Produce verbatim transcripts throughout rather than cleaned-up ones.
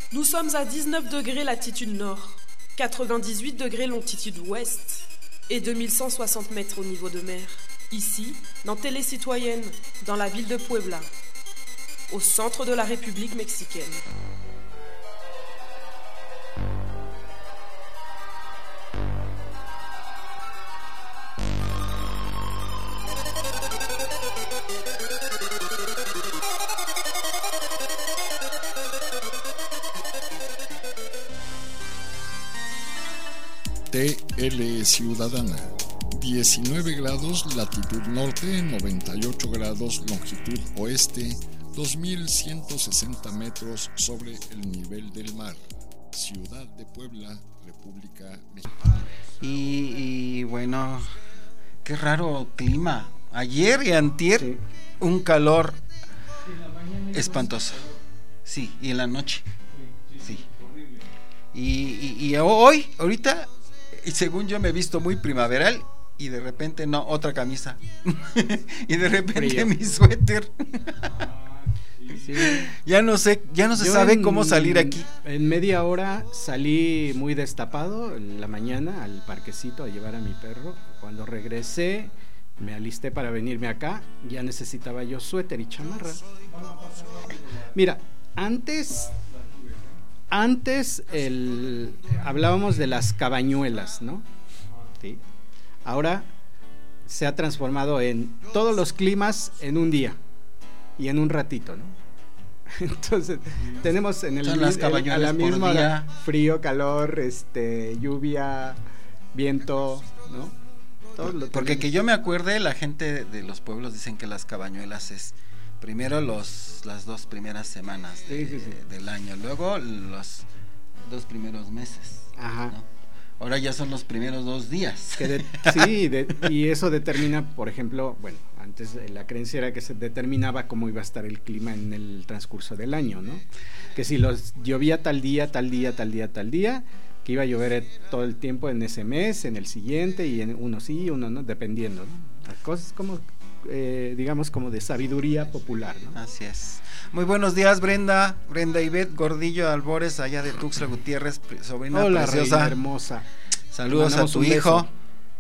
Nous sommes à dix-neuf degrés latitude nord, quatre-vingt-dix-huit degrés longitude ouest et deux mille cent soixante mètres au niveau de mer. Ici, dans Télé Citoyenne, dans la ville de Puebla, au centre de la République mexicaine. T L Ciudadana, diecinueve grados latitud norte, noventa y ocho grados longitud oeste, dos mil ciento sesenta metros sobre el nivel del mar. Ciudad de Puebla, República Mexicana. Y, y bueno, qué raro clima. Ayer y antier, sí. Un calor espantoso. Sí, y en la noche. Sí. Y, y, y hoy, ahorita... Y según yo me he visto muy primaveral y de repente no, otra camisa. Y de repente Frío. Mi suéter. Sí. Ya no sé, ya no se yo sabe en, cómo salir aquí. En media hora salí muy destapado en la mañana al parquecito a llevar a mi perro. Cuando regresé, me alisté para venirme acá, ya necesitaba yo suéter y chamarra. Mira, antes... Antes el, hablábamos de las cabañuelas, ¿no? ¿Sí? Ahora se ha transformado en todos los climas en un día y en un ratito, ¿no? Entonces tenemos en el, el a la misma hora frío, calor, este, lluvia, viento, ¿no? Todo lo Porque que yo me acuerde, la gente de los pueblos dicen que las cabañuelas es primero los las dos primeras semanas de, sí, sí, sí. del año, luego los dos primeros meses. Ajá. ¿No? Ahora ya son los primeros dos días. Que de, sí, de, y eso determina, por ejemplo, bueno, antes la creencia era que se determinaba cómo iba a estar el clima en el transcurso del año, ¿no? Que si los llovía tal día, tal día, tal día, tal día, que iba a llover todo el tiempo en ese mes, en el siguiente, y en uno sí, uno no, dependiendo, ¿no? Cosas como... Eh, digamos como de sabiduría popular, ¿no? Así es. Muy buenos días, Brenda, Brenda Ivette Gordillo Albores, allá de Tuxtla Gutiérrez, sobrina Hola, preciosa. Reina hermosa. Saludos a tu hijo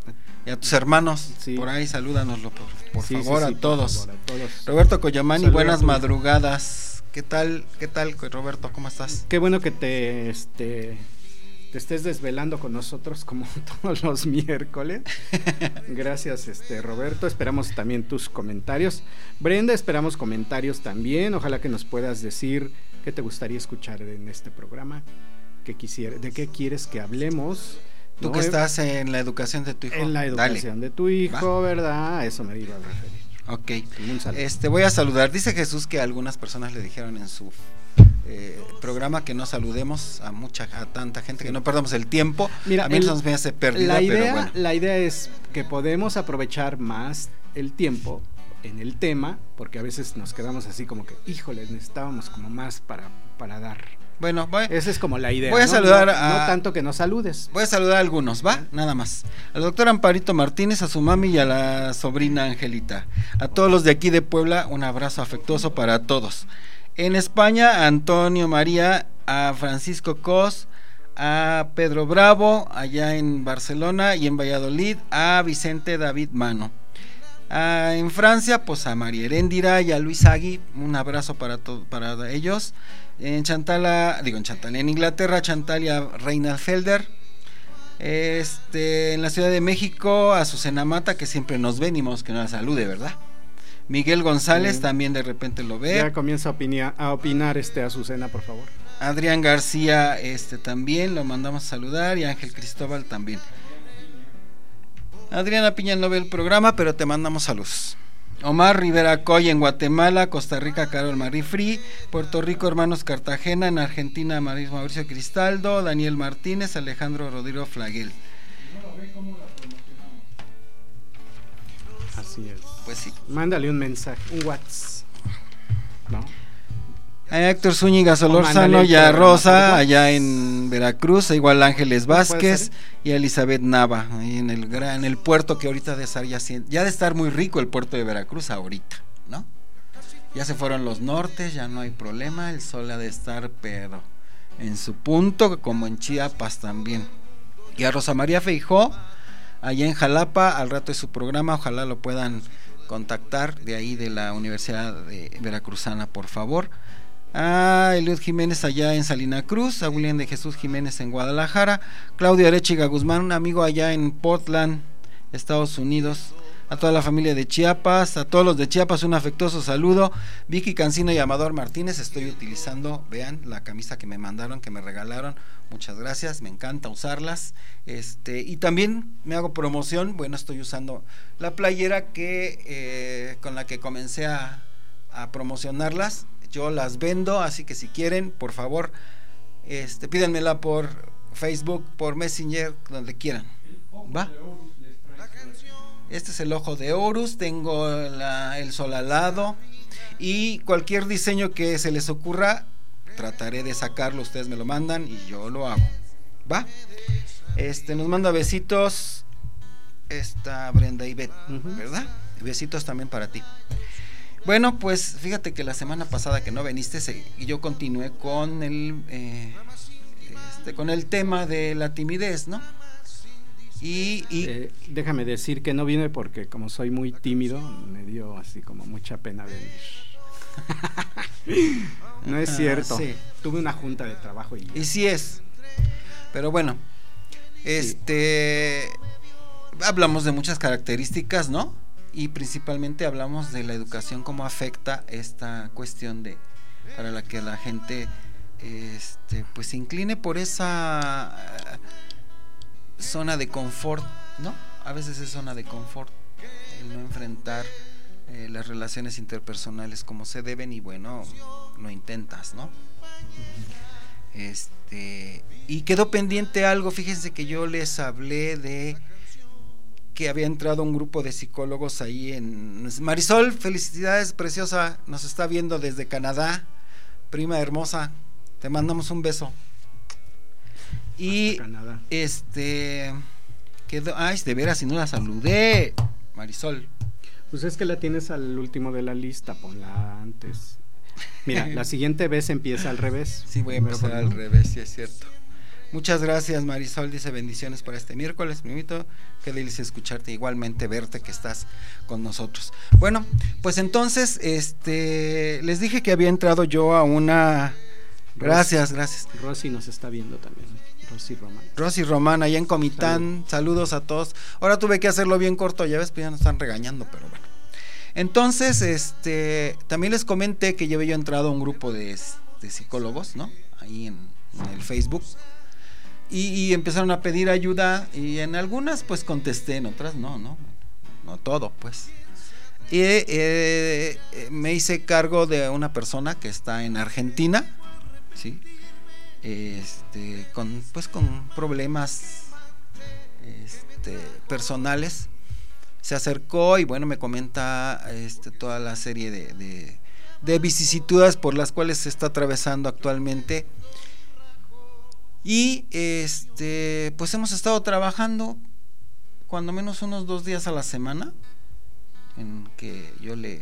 y a tus hermanos, sí. Por ahí salúdanoslo por, por sí, favor, sí, sí, a, todos. Por favor, a todos. Roberto Collamani, Saludos buenas madrugadas. ¿Qué tal? ¿Qué tal, Roberto? ¿Cómo estás? Qué bueno que te este te estés desvelando con nosotros como todos los miércoles. Gracias, este Roberto, esperamos también tus comentarios. Brenda, esperamos comentarios también, ojalá que nos puedas decir qué te gustaría escuchar en este programa, qué quisiera, de qué quieres que hablemos. Tú ¿no? que estás en la educación de tu hijo. En la educación Dale. de tu hijo, ¿va? ¿Verdad? A eso me iba a referir. Ok, este voy a saludar, dice Jesús que algunas personas le dijeron en su Eh, programa que no saludemos a mucha a tanta gente, sí. Que no perdamos el tiempo. Mira, a mí el, nos me hace pérdida, la idea, pero bueno. La idea es que podemos aprovechar más el tiempo en el tema, porque a veces nos quedamos así como que, híjole, necesitábamos como más para, para dar. Bueno, voy, esa es como la idea. Voy a ¿no? saludar no, a... No tanto que nos saludes. Voy a saludar a algunos, ¿va? Nada más. Al doctor Amparito Martínez, a su mami y a la sobrina Angelita. A todos los de aquí de Puebla, un abrazo afectuoso para todos. En España, a Antonio María, a Francisco Cos, a Pedro Bravo, allá en Barcelona y en Valladolid, a Vicente David Mano. Ah, en Francia, pues a María Heréndira y a Luis Agui, un abrazo para to- para ellos. En Chantal, digo en Chantal, en Inglaterra, Chantal y a Reina Felder. Este, en la Ciudad de México, a Azucena Mata, que siempre nos ven y nos que nos salude, ¿verdad? Miguel González, sí. También de repente lo ve. Ya comienza a, opinia, a opinar este Azucena, por favor. Adrián García, este también lo mandamos a saludar, y Ángel Cristóbal también. Adriana Piña no ve el programa, pero te mandamos saludos. Omar Rivera Coy en Guatemala, Costa Rica Carol Marifri, Puerto Rico Hermanos Cartagena, en Argentina Mauricio Cristaldo, Daniel Martínez, Alejandro Rodrigo Flaguel. Así es. Pues sí. Mándale un mensaje, un WhatsApp, ¿no? A Héctor Zúñiga Solórzano y a Rosa allá en Veracruz, igual Ángeles Vázquez y a Elizabeth Nava ahí en el gran, en el puerto que ahorita de estar ya, ya de estar muy rico el puerto de Veracruz ahorita, ¿no? Ya se fueron los nortes, ya no hay problema, el sol ha de estar pero en su punto, como en Chiapas también. Y a Rosa María Feijó, allá en Jalapa, al rato de su programa, ojalá lo puedan contactar de ahí de la Universidad de Veracruzana, por favor. A Eliud Jiménez allá en Salina Cruz, a William de Jesús Jiménez en Guadalajara, Claudio Arechiga Guzmán, un amigo allá en Portland, Estados Unidos, a toda la familia de Chiapas, a todos los de Chiapas un afectuoso saludo. Vicky Cancino y Amador Martínez, estoy utilizando, vean la camisa que me mandaron, que me regalaron, muchas gracias, me encanta usarlas. Este, y también me hago promoción, bueno, estoy usando la playera que eh, con la que comencé a, a promocionarlas. Yo las vendo, así que si quieren, por favor, este, pídanmela por Facebook, por Messenger, donde quieran. ¿Va? Este es el ojo de Horus, tengo la, el sol alado, y cualquier diseño que se les ocurra, trataré de sacarlo, ustedes me lo mandan y yo lo hago. ¿Va? Este, nos manda besitos esta Brenda y Beth, uh-huh. ¿verdad? Besitos también para ti. Bueno, pues fíjate que la semana pasada que no viniste, se, yo continué con el eh, este, con el tema de la timidez, ¿no? Y, y eh, déjame decir que no vine porque como soy muy tímido, me dio así como mucha pena venir. No es cierto. Ah, sí. Tuve una junta de trabajo y, y sí es. Pero bueno, este sí. Hablamos de muchas características, ¿no? Y principalmente hablamos de la educación, cómo afecta esta cuestión de para la que la gente este pues se incline por esa uh, zona de confort, ¿no? A veces es zona de confort el no enfrentar eh, las relaciones interpersonales como se deben, y bueno, lo intentas, ¿no? Este, y quedó pendiente algo. Fíjense que yo les hablé de que había entrado un grupo de psicólogos ahí en Marisol, felicidades, preciosa, nos está viendo desde Canadá, prima hermosa, te mandamos un beso. Y este quedó, ay, de veras, si no la saludé, Marisol. Pues es que la tienes al último de la lista, ponla antes. Mira, la siguiente vez empieza al revés. Sí, voy a empezar al revés, sí es cierto. Muchas gracias, Marisol, dice bendiciones para este miércoles, primito, qué delicia escucharte, igualmente verte que estás con nosotros. Bueno, pues entonces, este, les dije que había entrado yo a una, gracias, gracias. Rosy nos está viendo también, Rosy Román. Rosy Román, allá en Comitán, Salud. Saludos a todos. Ahora tuve que hacerlo bien corto, ya ves, pues ya nos están regañando, pero bueno. Entonces, este, también les comenté que yo había entrado a un grupo de, de psicólogos, ¿no? Ahí en, en el Facebook. Y, y empezaron a pedir ayuda, y en algunas pues contesté, en otras no, no, no todo pues. Y eh, me hice cargo de una persona que está en Argentina, sí, este, con pues con problemas este, personales. Se acercó y bueno, me comenta este, toda la serie de, de, de vicisitudes por las cuales se está atravesando actualmente. Y este pues hemos estado trabajando cuando menos unos dos días a la semana, en que yo le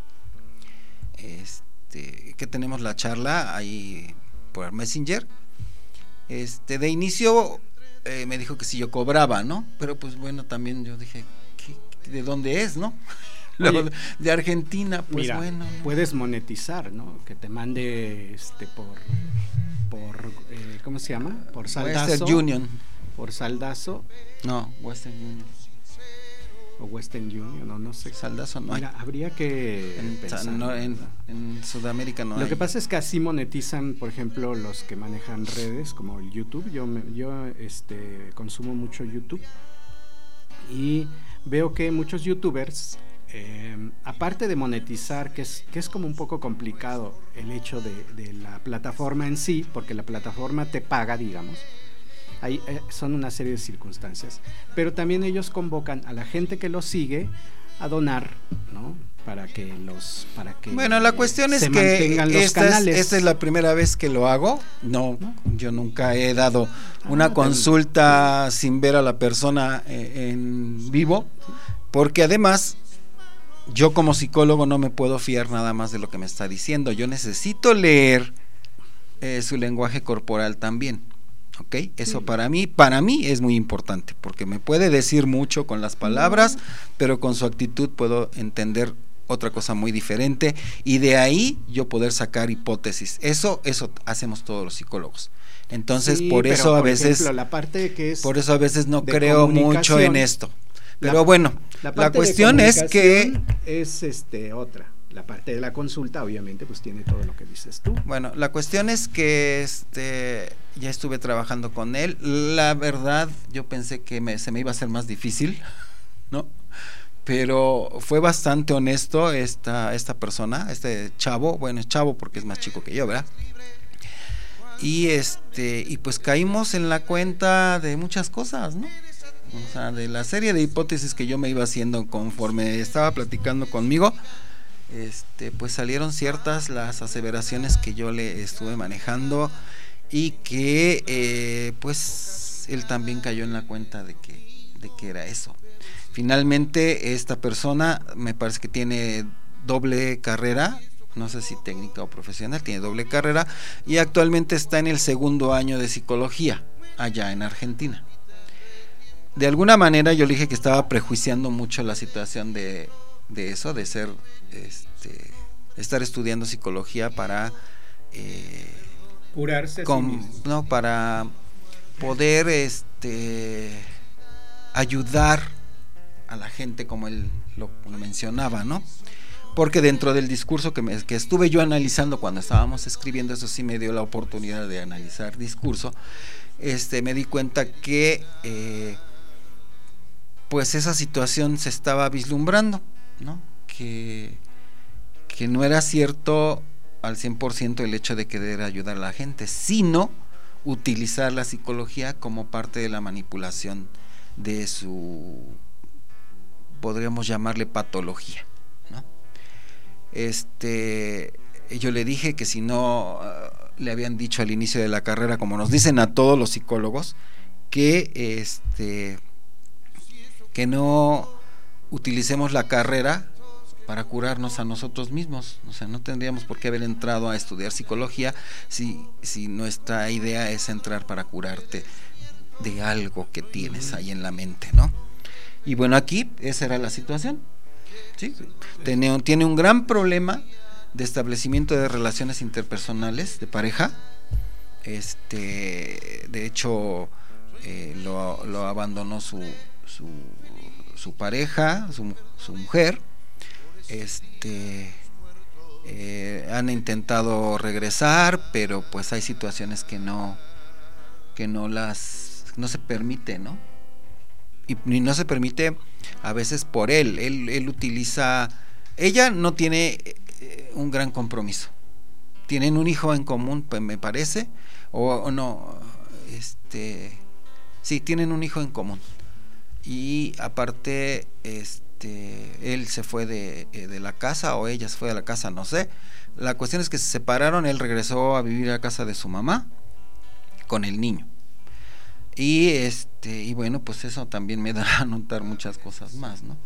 este que tenemos la charla ahí por Messenger. Este de inicio eh, me dijo que si yo cobraba, ¿no? Pero pues bueno, también yo dije, ¿qué, ¿de dónde es, no? Luego, de Argentina, pues mira, bueno, ¿no? Puedes monetizar, ¿no? Que te mande este por por eh, ¿cómo se llama? Por saldazo. Western Union. Por saldazo. No, Western Union. O Western Union, no, no sé. Saldazo no Mira, hay. habría que en, pensar, no, en, en Sudamérica no Lo hay. que pasa es que así monetizan, por ejemplo, los que manejan redes como el YouTube. Yo me, yo este consumo mucho YouTube y veo que muchos YouTubers Eh, aparte de monetizar, que es, que es como un poco complicado el hecho de, de la plataforma en sí, porque la plataforma te paga, digamos, ahí eh, son una serie de circunstancias, pero también ellos convocan a la gente que los sigue a donar, ¿no? Para que los, para que bueno, la cuestión es que esta es, esta es la primera vez que lo hago. No, ¿no? Yo nunca he dado una ah, consulta pero... sin ver a la persona eh, en vivo, porque además yo como psicólogo no me puedo fiar nada más de lo que me está diciendo. Yo necesito leer eh, su lenguaje corporal también. ¿Ok? Eso sí. para mí, para mí es muy importante, porque me puede decir mucho con las palabras, no. pero con su actitud puedo entender otra cosa muy diferente, y de ahí yo poder sacar hipótesis. Eso, eso hacemos todos los psicólogos. Entonces, sí, por eso pero, a por veces, ejemplo, la parte que es por eso a veces no creo mucho en esto. Pero la, bueno, la, la cuestión es que es este otra. La parte de la consulta, obviamente, pues tiene todo lo que dices tú. Bueno, la cuestión es que este ya estuve trabajando con él. La verdad, yo pensé que me, se me iba a hacer más difícil, ¿no? Pero fue bastante honesto esta, esta persona, este chavo, bueno, es chavo porque es más chico que yo, ¿verdad? Y este, y pues caímos en la cuenta de muchas cosas, ¿no? O sea, de la serie de hipótesis que yo me iba haciendo conforme estaba platicando conmigo. Este, pues salieron ciertas las aseveraciones que yo le estuve manejando, y que eh, pues él también cayó en la cuenta de que, de que era eso. Finalmente esta persona me parece que tiene doble carrera, no sé si técnica o profesional, tiene doble carrera, y actualmente está en el segundo año de psicología allá en Argentina. De alguna manera yo le dije que estaba prejuiciando mucho la situación de de eso, de ser, este, estar estudiando psicología para eh, curarse, con, sí no, para poder, este, ayudar a la gente, como él lo, lo mencionaba, ¿no? Porque dentro del discurso que, me, que estuve yo analizando cuando estábamos escribiendo, eso sí me dio la oportunidad de analizar discurso, este, me di cuenta que eh, pues esa situación se estaba vislumbrando, ¿no? Que, que no era cierto al cien por ciento el hecho de querer ayudar a la gente, sino utilizar la psicología como parte de la manipulación de su, podríamos llamarle patología, ¿no? Este, yo le dije que si no uh, le habían dicho al inicio de la carrera, como nos dicen a todos los psicólogos, que este que no utilicemos la carrera para curarnos a nosotros mismos. O sea, no tendríamos por qué haber entrado a estudiar psicología si, si nuestra idea es entrar para curarte de algo que tienes ahí en la mente, ¿no? Y bueno, aquí esa era la situación, ¿sí? Tiene, tiene un gran problema de establecimiento de relaciones interpersonales de pareja. Este, de hecho, eh, lo, lo abandonó su su, su pareja, su, su mujer. Este, eh, han intentado regresar, pero pues hay situaciones que no, que no las, no se permite, ¿no? Y, y no se permite a veces por él. Él, él utiliza, ella no tiene eh, un gran compromiso. Tienen un hijo en común, pues me parece, o, o no, este, sí, tienen un hijo en común. Y aparte, este, él se fue de, de la casa, o ella se fue de la casa, no sé. La cuestión es que se separaron, él regresó a vivir a casa de su mamá con el niño. Y este, y bueno, pues eso también me da a notar muchas cosas más, ¿no?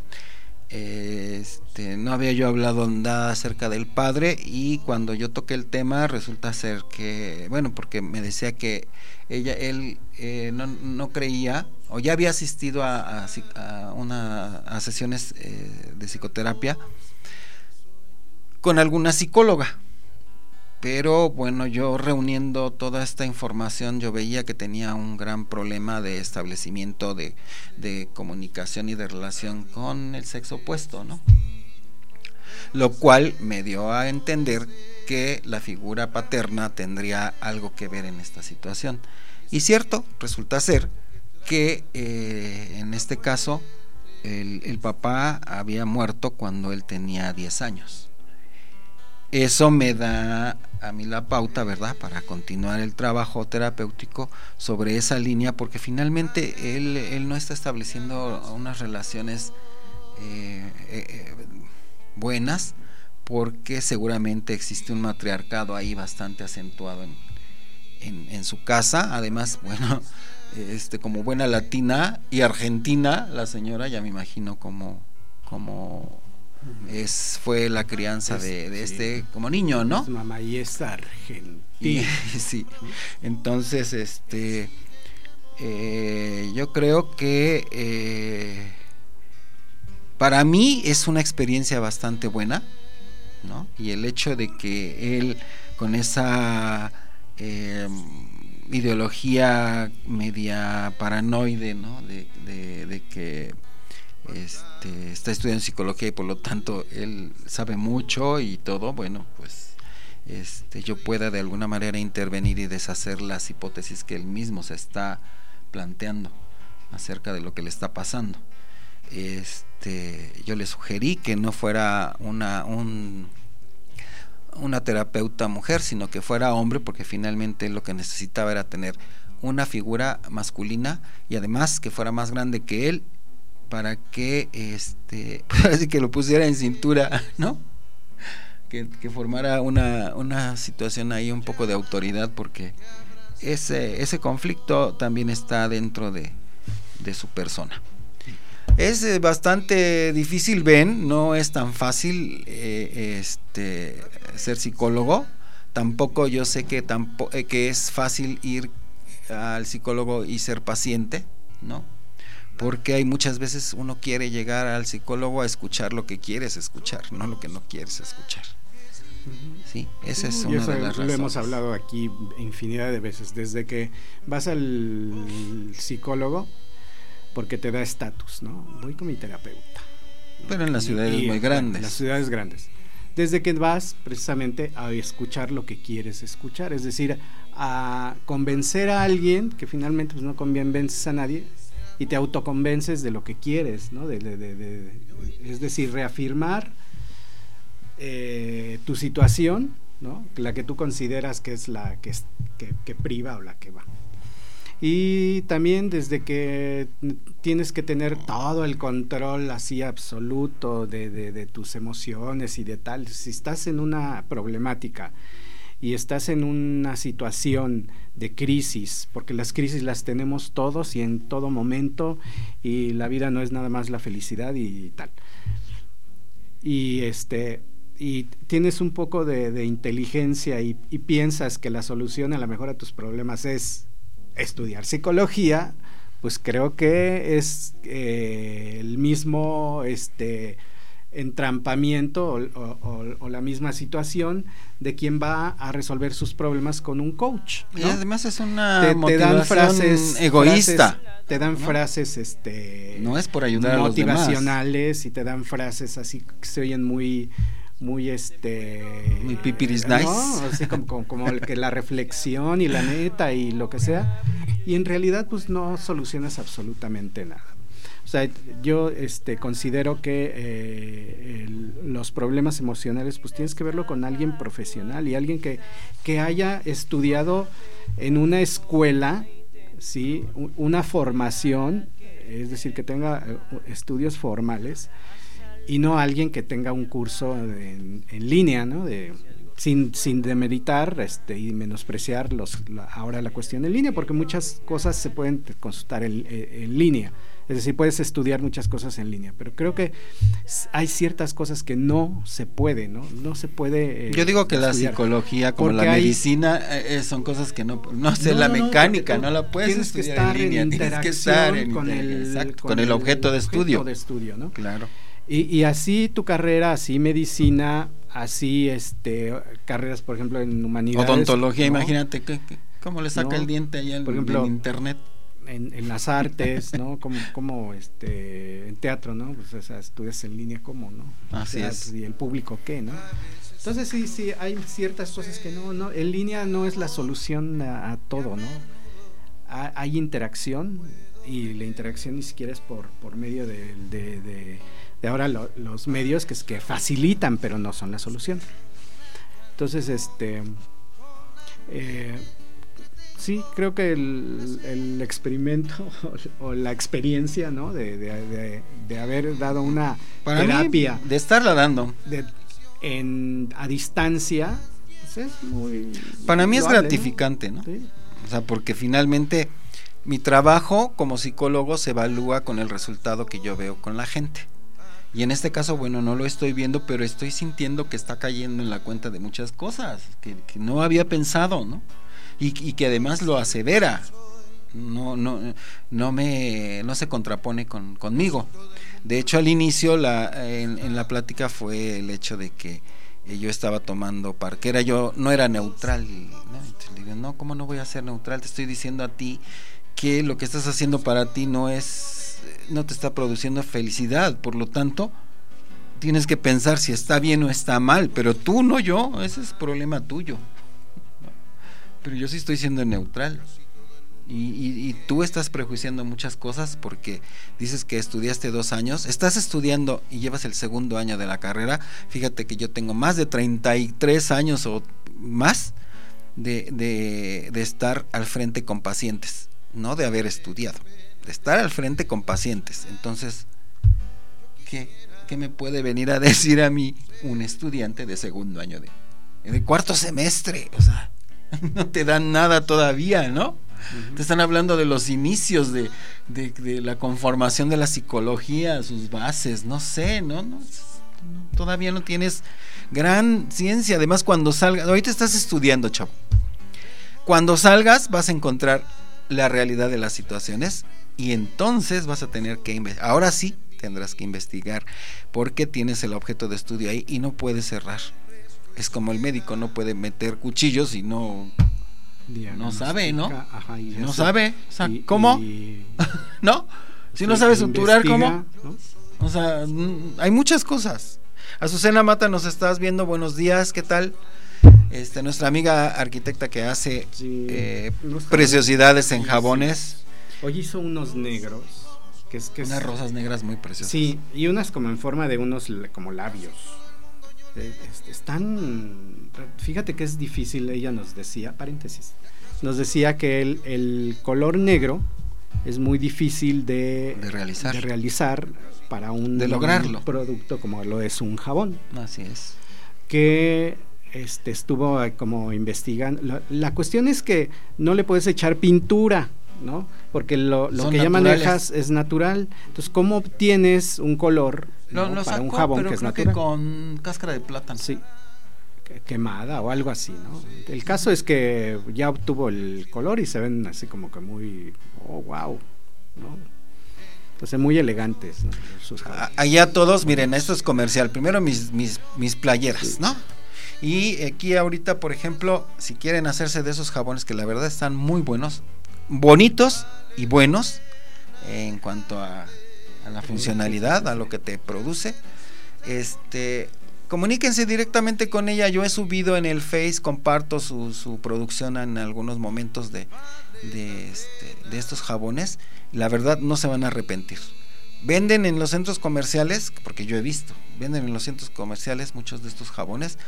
Este, no había yo hablado nada acerca del padre, y cuando yo toqué el tema resulta ser que, bueno, porque me decía que ella, él eh, no, no creía, o ya había asistido a, a, a, una, a sesiones eh, de psicoterapia con alguna psicóloga, pero bueno, yo reuniendo toda esta información, yo veía que tenía un gran problema de establecimiento de, de comunicación y de relación con el sexo opuesto, ¿no? Lo cual me dio a entender que la figura paterna tendría algo que ver en esta situación. Y cierto, resulta ser que eh, en este caso el, el papá había muerto cuando él tenía diez años. Eso me da a mí la pauta, ¿verdad?, para continuar el trabajo terapéutico sobre esa línea, porque finalmente él, él no está estableciendo unas relaciones eh, eh, buenas, porque seguramente existe un matriarcado ahí bastante acentuado en, en, en su casa. Además, bueno, este, como buena latina y argentina, la señora, ya me imagino como, como es fue la crianza es, de, de sí. este como niño, ¿no? Es mamá y es argentina. Y, sí, entonces, este, eh, yo creo que eh, para mí es una experiencia bastante buena, ¿no? Y el hecho de que él con esa eh, ideología media paranoide, ¿no? De, de, de que este, está estudiando psicología y por lo tanto él sabe mucho y todo, bueno, pues este, yo pueda de alguna manera intervenir y deshacer las hipótesis que él mismo se está planteando acerca de lo que le está pasando. Este, yo le sugerí que no fuera una un, una terapeuta mujer, sino que fuera hombre, porque finalmente lo que necesitaba era tener una figura masculina y además que fuera más grande que él, para que este así que lo pusiera en cintura, ¿no? Que, que formara una, una situación ahí un poco de autoridad, porque ese, ese conflicto también está dentro de, de su persona. Es eh, bastante difícil, Ben, no es tan fácil eh, este, ser psicólogo. Tampoco yo sé que, tampo, eh, que es fácil ir al psicólogo y ser paciente, ¿no? Porque hay muchas veces uno quiere llegar al psicólogo a escuchar lo que quieres escuchar, no lo que no quieres escuchar. Sí, esa es una eso de las razones. Lo hemos hablado aquí infinidad de veces, desde que vas al psicólogo porque te da estatus, ¿no? Voy con mi terapeuta. Pero en las ciudades y, muy grandes. En las ciudades grandes. Desde que vas precisamente a escuchar lo que quieres escuchar, es decir, a convencer a alguien que finalmente pues no convences a nadie y te autoconvences de lo que quieres, ¿no? De, de, de, de, es decir, reafirmar eh, tu situación, ¿no? La que tú consideras que es la que, es, que, que priva o la que va. Y también desde que tienes que tener todo el control así absoluto de, de, de tus emociones y de tal, si estás en una problemática y estás en una situación de crisis, porque las crisis las tenemos todos y en todo momento, y la vida no es nada más la felicidad y tal, y este y tienes un poco de, de inteligencia y, y piensas que la solución a lo mejor a tus problemas es estudiar psicología, pues creo que es eh, el mismo este entrampamiento o, o, o la misma situación de quien va a resolver sus problemas con un coach, ¿no? Y además es una te, motivación te dan frases egoísta, frases, te dan ¿no? frases este no es por ayudar motivacionales a los demás, y te dan frases así que se oyen muy muy este muy pipiris ¿no? nice, así como, como, como el que la reflexión y la neta y lo que sea, y en realidad pues no solucionas absolutamente nada. O sea, yo este considero que eh, el, los problemas emocionales pues tienes que verlo con alguien profesional y alguien que, que haya estudiado en una escuela, ¿sí? Una formación, es decir, que tenga estudios formales, y no alguien que tenga un curso en, en línea, ¿no? De, sin, sin demeritar este, y menospreciar los, la, ahora la cuestión en línea, porque muchas cosas se pueden consultar en, en línea. Es decir, puedes estudiar muchas cosas en línea, pero creo que hay ciertas cosas que no se puede, ¿no? No se puede. Eh, Yo digo que estudiar. La psicología, como Porque la hay, medicina, eh, son cosas que no, no sé, no, la no, mecánica, no la puedes tienes estudiar que estar en línea, en tienes que estar en con el, exacto, con con el objeto de estudio. Objeto de estudio, ¿no? Claro. Y, y así tu carrera, así medicina, así este carreras, por ejemplo, en humanidades. Odontología, ¿no? Imagínate, ¿qué, qué, ¿cómo le saca no, el diente allá en, por ejemplo, en internet? En, en las artes, ¿no? Como, como este, en teatro, ¿no? Pues o sea, estudias en línea, ¿cómo, no? Así o sea, es. Y el público, ¿qué, no? Entonces sí, sí, hay ciertas cosas que no, no, en línea no es la solución a, a todo, ¿no? Ha, hay interacción, y la interacción ni siquiera es por, por medio de, de, de, de ahora lo, los medios que, que facilitan, pero no son la solución. Entonces, este... Eh, sí, creo que el, el experimento o, o la experiencia, ¿no? De, de, de, de haber dado una Para terapia, mí, de estarla dando de, en, a distancia, pues es muy... Para mí loable, es gratificante, ¿no? ¿no? Sí. O sea, porque finalmente mi trabajo como psicólogo se evalúa con el resultado que yo veo con la gente. Y en este caso, bueno, no lo estoy viendo, pero estoy sintiendo que está cayendo en la cuenta de muchas cosas que, que no había pensado, ¿no? Y, y que además lo asevera, no, no, no me, no se contrapone con, conmigo. De hecho, al inicio, la, en, en la plática fue el hecho de que yo estaba tomando parquera, yo no era neutral, ¿no? Entonces le digo, no, ¿cómo no voy a ser neutral? Te estoy diciendo a ti que lo que estás haciendo para ti no es, no te está produciendo felicidad, por lo tanto tienes que pensar si está bien o está mal, pero tú, no yo, ese es problema tuyo. Pero yo sí estoy siendo neutral. Y, y, y tú estás prejuiciando muchas cosas porque dices que estudiaste dos años, estás estudiando y llevas el segundo año de la carrera. Fíjate que yo tengo más de treinta y tres años o más de, de, de estar al frente con pacientes, no de haber estudiado, de estar al frente con pacientes. Entonces, ¿qué, qué me puede venir a decir a mí un estudiante de segundo año de, de cuarto semestre? O sea, no te dan nada todavía, ¿no? Uh-huh. Te están hablando de los inicios de, de, de la conformación de la psicología, sus bases, no sé, ¿no? no, no todavía no tienes gran ciencia. Además, cuando salgas, ahorita estás estudiando, chavo. Cuando salgas vas a encontrar la realidad de las situaciones y entonces vas a tener que investigar. Ahora sí tendrás que investigar porque tienes el objeto de estudio ahí y no puedes cerrar. Es como el médico, no puede meter cuchillos y no... no sabe, ¿no? Ajá, y no eso, sabe, o sea, y, ¿cómo? Y, ¿no? Si sí, no sabes suturar, investiga, ¿cómo? ¿no? O sea, hay muchas cosas. Azucena Mata, nos estás viendo, buenos días, ¿qué tal? Este, nuestra amiga arquitecta que hace sí, eh, no preciosidades en sí, jabones. Sí. Hoy hizo unos negros, que es que unas es, rosas negras muy preciosas. Sí, y unas como en forma de unos como labios. Están, fíjate que es difícil, ella nos decía, paréntesis, nos decía que el, el color negro es muy difícil de, de realizar, de realizar para un, de lograrlo. un producto como lo es un jabón. Así es. Que este, estuvo como investigando. La, la cuestión es que no le puedes echar pintura, ¿no? Porque lo, lo que ya manejas es natural. Entonces, ¿cómo obtienes un color lo, ¿no? lo para sacó, un jabón pero que es creo natural? Que con cáscara de plátano. Sí, quemada o algo así, ¿no? El caso es que ya obtuvo el color y se ven así como que muy, oh, wow, ¿no? Entonces muy elegantes, ¿no? Sus allá todos, miren, esto es comercial. Primero mis, mis, mis playeras, sí. ¿no? Y aquí ahorita, por ejemplo, si quieren hacerse de esos jabones que la verdad están muy buenos, bonitos y buenos en cuanto a, a la funcionalidad, a lo que te produce, este, comuníquense directamente con ella. Yo he subido en el Face, comparto su, su producción en algunos momentos de, de, este, de estos jabones. La verdad no se van a arrepentir. Venden en los centros comerciales, porque yo he visto, venden en los centros comerciales muchos de estos jabones,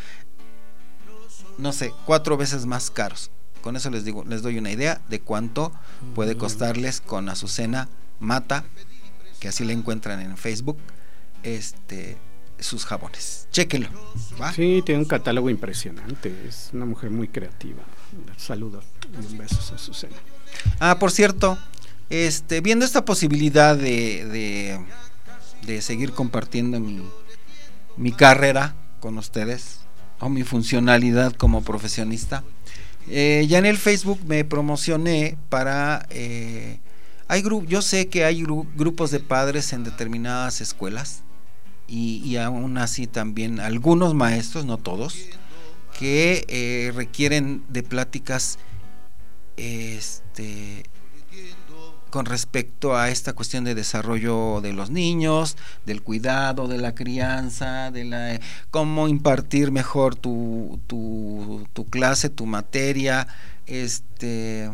no sé, cuatro veces más caros. Con eso les digo, les doy una idea de cuánto puede costarles con Azucena Mata, que así le encuentran en Facebook, este, sus jabones. Chéquenlo, ¿va? Sí, tiene un catálogo impresionante, es una mujer muy creativa. Saludos y un beso a Azucena. Ah, por cierto, este, viendo esta posibilidad de, de, de seguir compartiendo mi, mi carrera con ustedes, o mi funcionalidad como profesionista, eh, ya en el Facebook me promocioné para eh, hay gru- yo sé que hay gru- grupos de padres en determinadas escuelas y, y aún así también algunos maestros, no todos, que eh, requieren de pláticas este con respecto a esta cuestión de desarrollo de los niños, del cuidado de la crianza, de la cómo impartir mejor tu, tu, tu clase, tu materia, este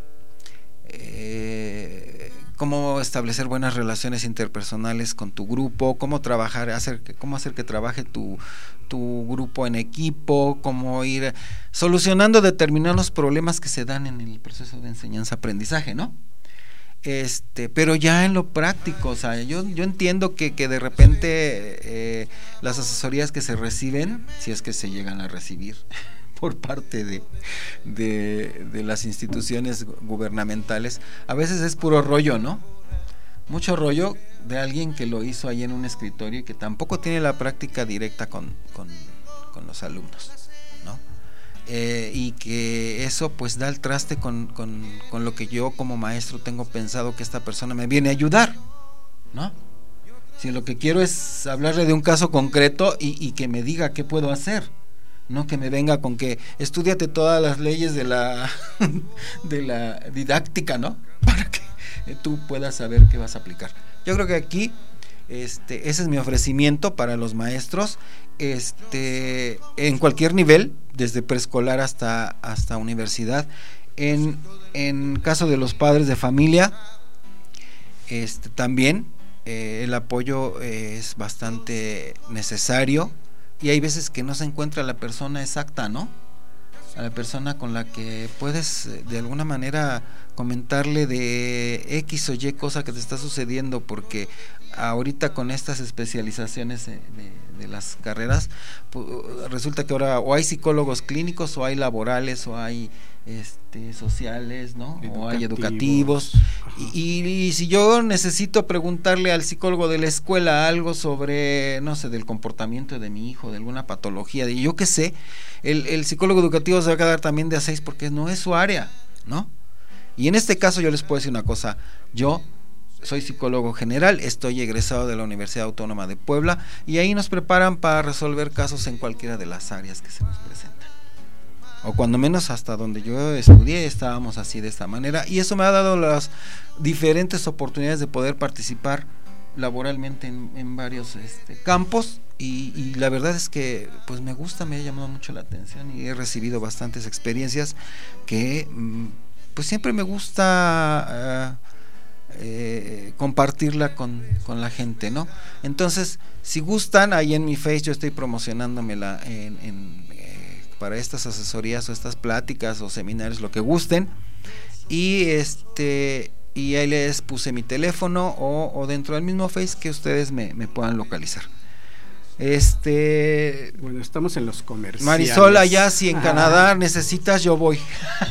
eh, cómo establecer buenas relaciones interpersonales con tu grupo, cómo trabajar, hacer, cómo hacer que trabaje tu, tu grupo en equipo, cómo ir solucionando determinados problemas que se dan en el proceso de enseñanza-aprendizaje, ¿no? Este, pero ya en lo práctico, o sea, yo, yo entiendo que, que de repente eh, las asesorías que se reciben, si es que se llegan a recibir por parte de, de, de las instituciones gubernamentales, a veces es puro rollo, ¿no? mucho rollo de alguien que lo hizo ahí en un escritorio y que tampoco tiene la práctica directa con, con, con los alumnos, ¿no? Eh, y que eso pues da el traste con, con, con lo que yo como maestro tengo pensado que esta persona me viene a ayudar, ¿no? Si lo que quiero es hablarle de un caso concreto y, y que me diga qué puedo hacer, no que me venga con que estúdiate todas las leyes de la de la didáctica, ¿no? Para que tú puedas saber qué vas a aplicar. Yo creo que aquí este ese es mi ofrecimiento para los maestros, este en cualquier nivel, desde preescolar hasta hasta universidad. En en caso de los padres de familia, este también eh, el apoyo eh, es bastante necesario. Y hay veces que no se encuentra la persona exacta, ¿no? A la persona con la que puedes de alguna manera comentarle de X o Y cosa que te está sucediendo, porque ahorita con estas especializaciones de, de las carreras, pues, resulta que ahora o hay psicólogos clínicos, o hay laborales, o hay este sociales, ¿no? Educativos. O hay educativos. Y, y, y si yo necesito preguntarle al psicólogo de la escuela algo sobre, no sé, del comportamiento de mi hijo, de alguna patología, de yo qué sé, el, el psicólogo educativo se va a quedar también de a seis porque no es su área, ¿no? Y en este caso yo les puedo decir una cosa, yo soy psicólogo general, estoy egresado de la Universidad Autónoma de Puebla y ahí nos preparan para resolver casos en cualquiera de las áreas que se nos presentan. O cuando menos hasta donde yo estudié estábamos así de esta manera, y eso me ha dado las diferentes oportunidades de poder participar laboralmente en, en varios este, campos y, y la verdad es que pues me gusta, me ha llamado mucho la atención y he recibido bastantes experiencias que pues siempre me gusta uh, eh, compartirla con, con la gente, ¿no? Entonces, si gustan, ahí en mi Face yo estoy promocionándomela en, en para estas asesorías o estas pláticas o seminarios, lo que gusten, y este y ahí les puse mi teléfono o, o dentro del mismo Face que ustedes me, me puedan localizar. Este bueno, estamos en los comerciales. Marisol, allá si en ah. Canadá necesitas, yo voy.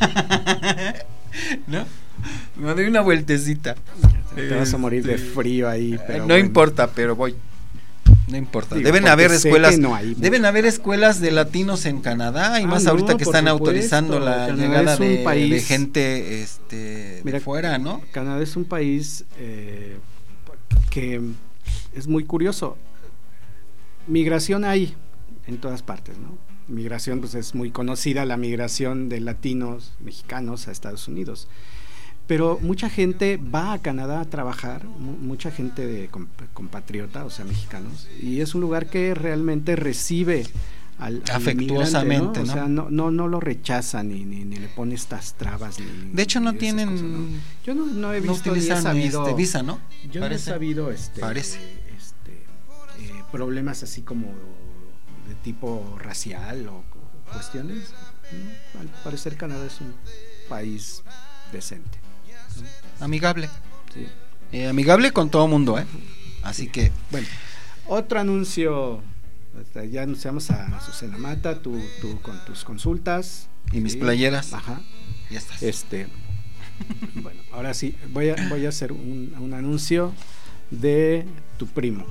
¿No? Me doy una vueltecita. Te este, vas a morir de frío ahí, pero no bueno. importa, pero voy. No importa, Digo, deben haber escuelas, no hay deben haber escuelas de latinos en Canadá y ah, más no, ahorita que están supuesto. autorizando la Canadá llegada de, país, de gente este, mira, de fuera, ¿no? Canadá es un país eh, que es muy curioso. Migración hay en todas partes, ¿no? Migración, pues es muy conocida la migración de latinos, mexicanos a Estados Unidos. Pero mucha gente va a Canadá a trabajar, mucha gente de compatriota, o sea, mexicanos, y es un lugar que realmente recibe al, al afectuosamente, ¿no? O ¿no? sea, no, no, no lo rechazan ni, ni, ni le pone estas trabas. Ni, de hecho, no ni tienen. Cosas, ¿no? Yo no, no he visto, no utilizan ni he sabido, este, visa, ¿no? Yo Parece. no he sabido este, Parece. este eh, problemas así como de tipo racial o cuestiones, ¿no? Al parecer Canadá es un país decente. Amigable, sí. eh, amigable con todo mundo, ¿eh? Así que bueno, otro anuncio, ya anunciamos a Azucena Mata, tú, tú con tus consultas y mis sí. playeras, ajá, ya estás. Este, bueno, ahora sí voy a voy a hacer un, un anuncio de tu primo,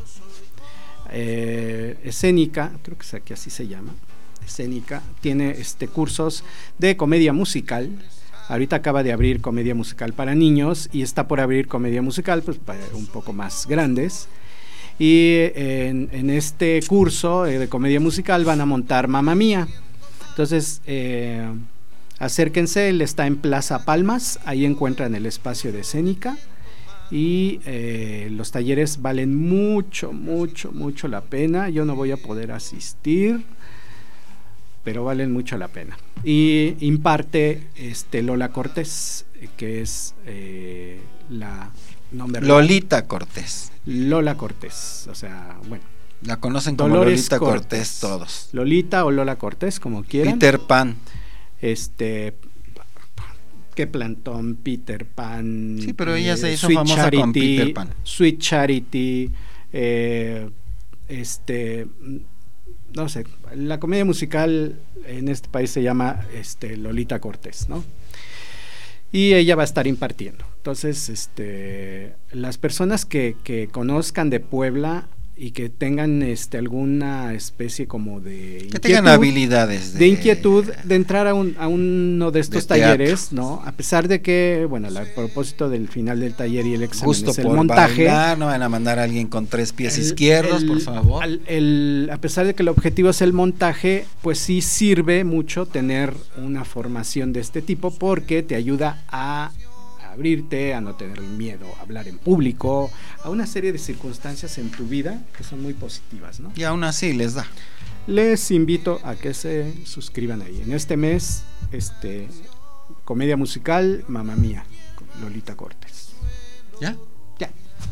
eh, Escénica, creo que aquí así se llama, Escénica, tiene este cursos de comedia musical. Ahorita acaba de abrir comedia musical para niños y está por abrir comedia musical pues para un poco más grandes. Y en, en este curso de comedia musical van a montar Mamma Mía. Entonces, eh, acérquense, él está en Plaza Palmas, ahí encuentran el espacio de Escénica. Y eh, los talleres valen mucho, mucho, mucho la pena. Yo no voy a poder asistir, pero valen mucho la pena. Y imparte este Lola Cortés, que es eh, la nombre Lolita Cortés. Lola Cortés, o sea, bueno. La conocen como Dolores Lolita Cortés. Cortés todos. Lolita o Lola Cortés, como quieran. Peter Pan. Este, qué plantón, Peter Pan. Sí, pero ella eh, se hizo Sweet famosa Charity, con Peter Pan. Sweet Charity, eh, este... no sé, la comedia musical en este país se llama este, Lolita Cortés, ¿no? Y ella va a estar impartiendo. Entonces, este, las personas que, que conozcan de Puebla y que tengan este alguna especie como de que inquietud, tengan habilidades de, de, de inquietud de entrar a, un, a uno de estos de talleres, ¿no? A pesar de que, bueno, la- a propósito del final del taller y el examen gusto es el por montaje. bailar, no van a mandar a alguien con tres pies El- izquierdos, el- por favor. al- el- a pesar de que el objetivo es el montaje, pues sí sirve mucho tener una formación de este tipo porque te ayuda a abrirte, a no tener miedo a hablar en público, a una serie de circunstancias en tu vida que son muy positivas, ¿no? Y aún así les da. Les invito a que se suscriban ahí. En este mes, este comedia musical Mamma Mía, con Lolita Cortés. ¿Ya? Ya.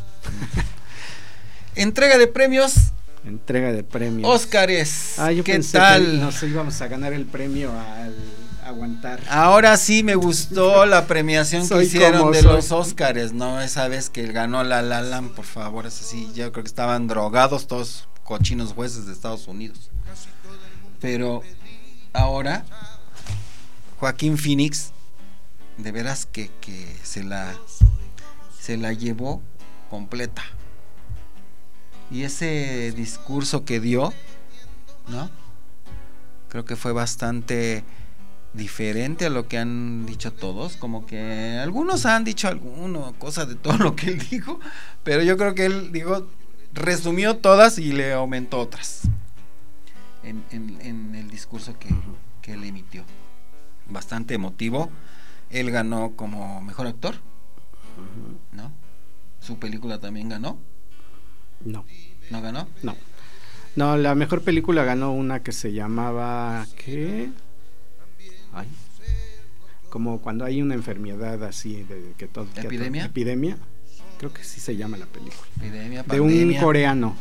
Entrega de premios, Entrega de premios. Óscares. Ah, yo ¿Qué pensé tal? que nos íbamos a ganar el premio al aguantar. Ahora sí me gustó la premiación que Soy hicieron como de soy. los Óscares, ¿no? Esa vez que ganó La La Land, por favor, es así. Yo creo que estaban drogados todos cochinos jueces de Estados Unidos. Pero ahora Joaquín Phoenix, de veras que, que se la se la llevó completa. Y ese discurso que dio, ¿no? Creo que fue bastante diferente a lo que han dicho todos, como que algunos han dicho alguna cosa de todo lo que él dijo, pero yo creo que él dijo, resumió todas y le aumentó otras en, en, en el discurso que, que él emitió. Bastante emotivo. Él ganó como mejor actor, ¿no? Su película también ganó. No, ¿No ganó? no. No, la mejor película ganó una que se llamaba ¿qué? Ay. Como cuando hay una enfermedad así de que todo que ¿Epidemia? to- epidemia. Creo que sí se llama la película. Epidemia, De un pandemia. coreano.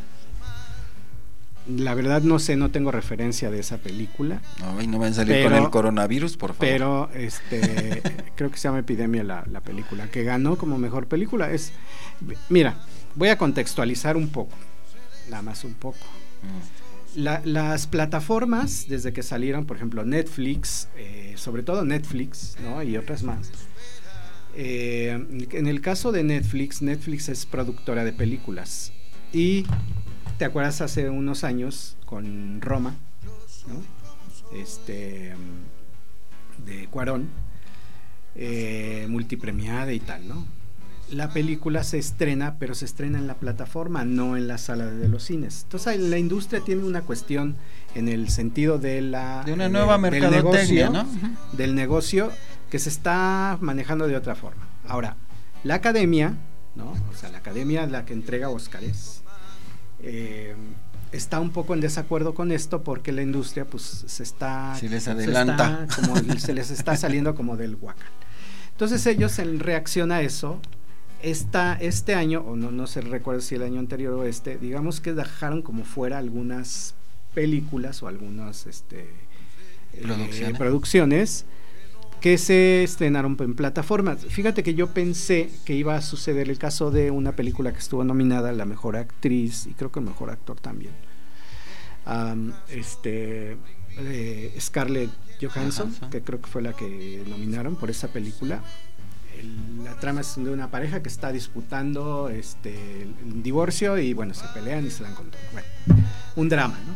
La verdad no sé, no tengo referencia de esa película, No, y no van a salir Pero- con el coronavirus, por favor. pero este creo que se llama Epidemia la, la película, que ganó como mejor película. Es, mira, voy a contextualizar un poco, nada más un poco. Mm. La- las plataformas, desde que salieron, por ejemplo, Netflix, eh, sobre todo Netflix, ¿no? Y otras más. Eh, en el caso de Netflix, Netflix es productora de películas. Y te acuerdas hace unos años con Roma, ¿no? Este, mm, de Cuarón, eh, multipremiada y tal, ¿no? La película se estrena, pero se estrena en la plataforma, no en la sala de los cines. Entonces la industria tiene una cuestión en el sentido de la De una nueva del mercadotecnia, negocio, ¿no? Ujú. del negocio que se está manejando de otra forma. Ahora, la academia, ¿no? O sea, la academia, la que entrega Óscares, eh, está un poco en desacuerdo con esto porque la industria, pues, se está, Se les se adelanta. está como- se les está saliendo como del huacal. Entonces ellos en reacción a eso, esta, este año, o no, no se recuerda si el año anterior o este, digamos que dejaron como fuera algunas películas o algunas este, eh, Producciones. producciones que se estrenaron en plataformas. Fíjate que yo pensé que iba a suceder el caso de una película que estuvo nominada a la mejor actriz y creo que el mejor actor también. Um, este eh, Scarlett Johansson, Johansson. que creo que fue la que nominaron por esa película. El- la trama es de una pareja que está disputando este el, el divorcio y bueno, se pelean y se dan con todo. Bueno, un drama, ¿no?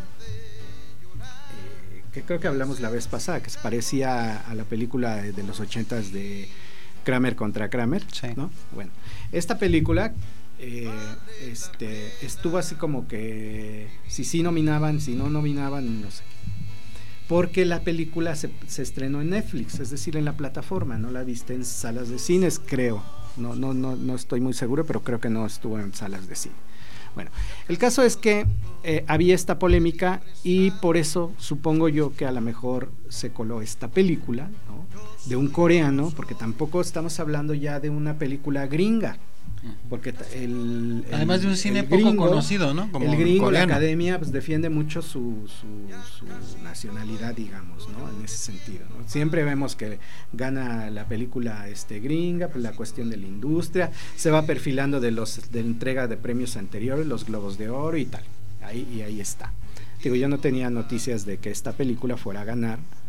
Eh, que creo que hablamos la vez pasada, que se parecía a, a la película de, de los ochentas de Kramer contra Kramer, Sí. ¿no? Bueno, esta película eh, este, estuvo así como que si sí nominaban, si no nominaban, no sé. Porque la película se, se estrenó en Netflix, es decir, en la plataforma, no la viste en salas de cines, creo. No, no, no, no estoy muy seguro, pero creo que no estuvo en salas de cine. Bueno, el caso es que eh, había esta polémica y por eso supongo yo que a lo mejor se coló esta película, ¿no? De un coreano, porque tampoco estamos hablando ya de una película gringa, porque ta- el, el- Además de un cine el poco gringo- conocido, ¿no? Como el gringo, coreano. la academia, pues defiende mucho su, su, su nacionalidad, digamos, ¿no? En ese sentido, ¿no? Siempre vemos que gana la película este gringa, pues la cuestión de la industria, se va perfilando de los de entrega de premios anteriores, los Globos de Oro y tal. Ahí y ahí está. Digo, yo no tenía noticias de que esta película fuera a ganar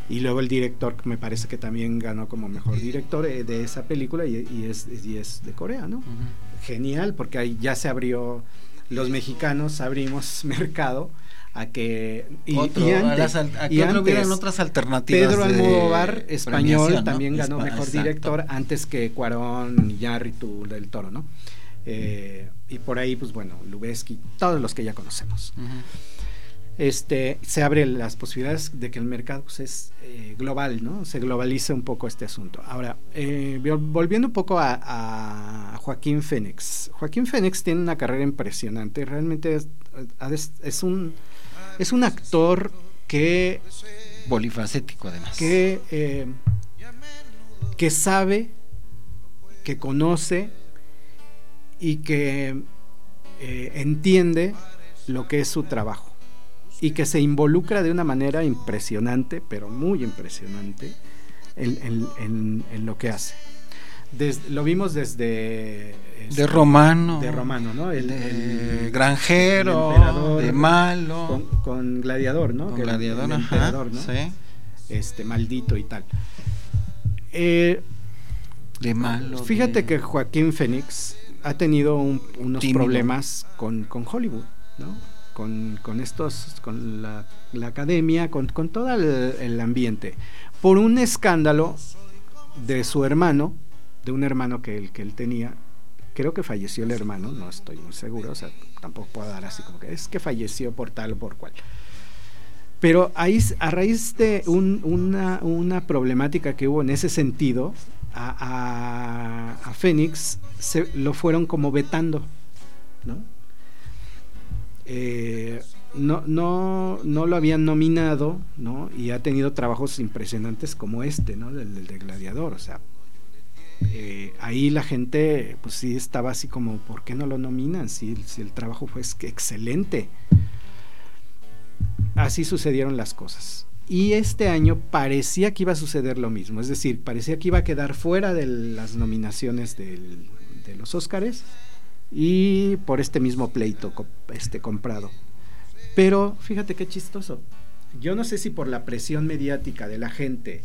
y luego el director me parece que también ganó como mejor director eh, de esa película y, y, es, y es de Corea, ¿no? Uh-huh. Genial, porque ahí ya se abrió, los mexicanos abrimos mercado a que y, Otro, y antes, a las, a y antes hubieran otras alternativas. Pedro Almodóvar español, ¿no? También ganó Espa- mejor exacto. director antes que Cuarón, Iñárritu del Toro, ¿no? Eh, y por ahí pues bueno, Lubezki, todos los que ya conocemos. Uh-huh. Este, se abren las posibilidades de que el mercado pues, es eh, global, ¿no? Se globaliza un poco este asunto. Ahora, eh, volviendo un poco a, a Joaquín Phoenix. Joaquín Phoenix tiene una carrera impresionante. Realmente es, es un es un actor que polifacético además. Que eh, que sabe, que conoce y que eh, entiende lo que es su trabajo y que se involucra de una manera impresionante, pero muy impresionante en, en, en, en lo que hace. Desde, lo vimos desde de Romano, de Romano, ¿no? El, de el granjero, el emperador, de malo, con, con Gladiador, ¿no? Con que Gladiador, el, el ajá, emperador, ¿no? Sí. Este maldito y tal. Eh, de malo. Fíjate de... que Joaquín Phoenix ha tenido un, unos Tímido. problemas con, con Hollywood, ¿no? Con, con estos, con la, la academia, con, con todo el, el ambiente, por un escándalo de su hermano, de un hermano que él, que él tenía. Creo que falleció el hermano, no estoy muy seguro, o sea, tampoco puedo dar así como que es que falleció por tal o por cual. Pero ahí, a raíz de un, una, una problemática que hubo en ese sentido, a, a, a Phoenix se lo fueron como vetando, ¿no? Eh, no, no, no lo habían nominado, ¿no? Y ha tenido trabajos impresionantes como este, ¿no? Del, del de Gladiador, o sea, eh, ahí la gente, pues sí estaba así como, ¿por qué no lo nominan? Si, si el trabajo fue excelente. Así sucedieron las cosas. Y este año parecía que iba a suceder lo mismo, es decir, parecía que iba a quedar fuera de las nominaciones del, de los Óscares y por este mismo pleito este, comprado. Pero fíjate qué chistoso. Yo no sé si por la presión mediática de la gente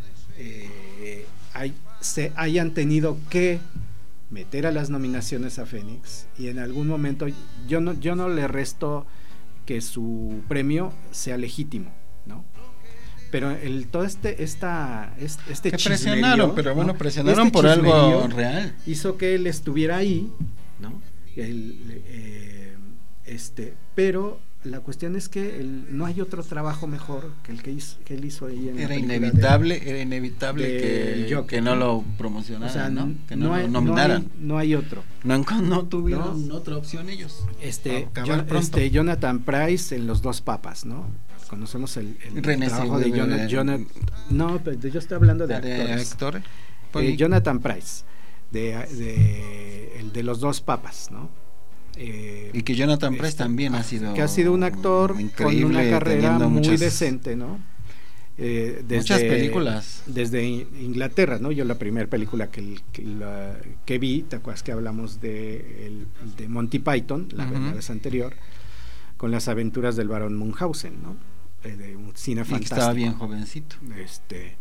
eh, hay, se hayan tenido que meter a las nominaciones a Phoenix y en algún momento yo no, yo no le resto que su premio sea legítimo, ¿no? Pero el todo este esta este que chismerío, presionaron, pero bueno, ¿no? presionaron este por algo real. Hizo que él estuviera ahí, ¿no? El, eh, este, pero la cuestión es que el, no hay otro trabajo mejor que el que, hizo, que él hizo ahí en era la inevitable, de, era inevitable que, Joker, que no lo promocionaran, o sea, ¿no? Que no, no hay, lo nominaran. No hay, no hay otro. No, no tuvieron no. otra opción ellos. Este, John, este Jonathan Pryce en Los Dos Papas, ¿no? Conocemos el, el René trabajo de, de Jonathan, Jonathan no, pero yo estoy hablando de, de actores. actores. Eh, Jonathan Pryce de, de el de Los Dos Papas, ¿no? Eh, y que Jonathan Pryce este, también ha sido que ha sido un actor con una carrera muy muchas, decente, ¿no? Eh, desde, muchas películas desde Inglaterra, ¿no? Yo la primera película que, que, la, que vi, ¿te acuerdas que hablamos de, el, de Monty Python, la, uh-huh. la vez anterior, con las aventuras del barón Munchausen, ¿no? Eh, de un cine fantástico. Y que estaba bien jovencito. Este,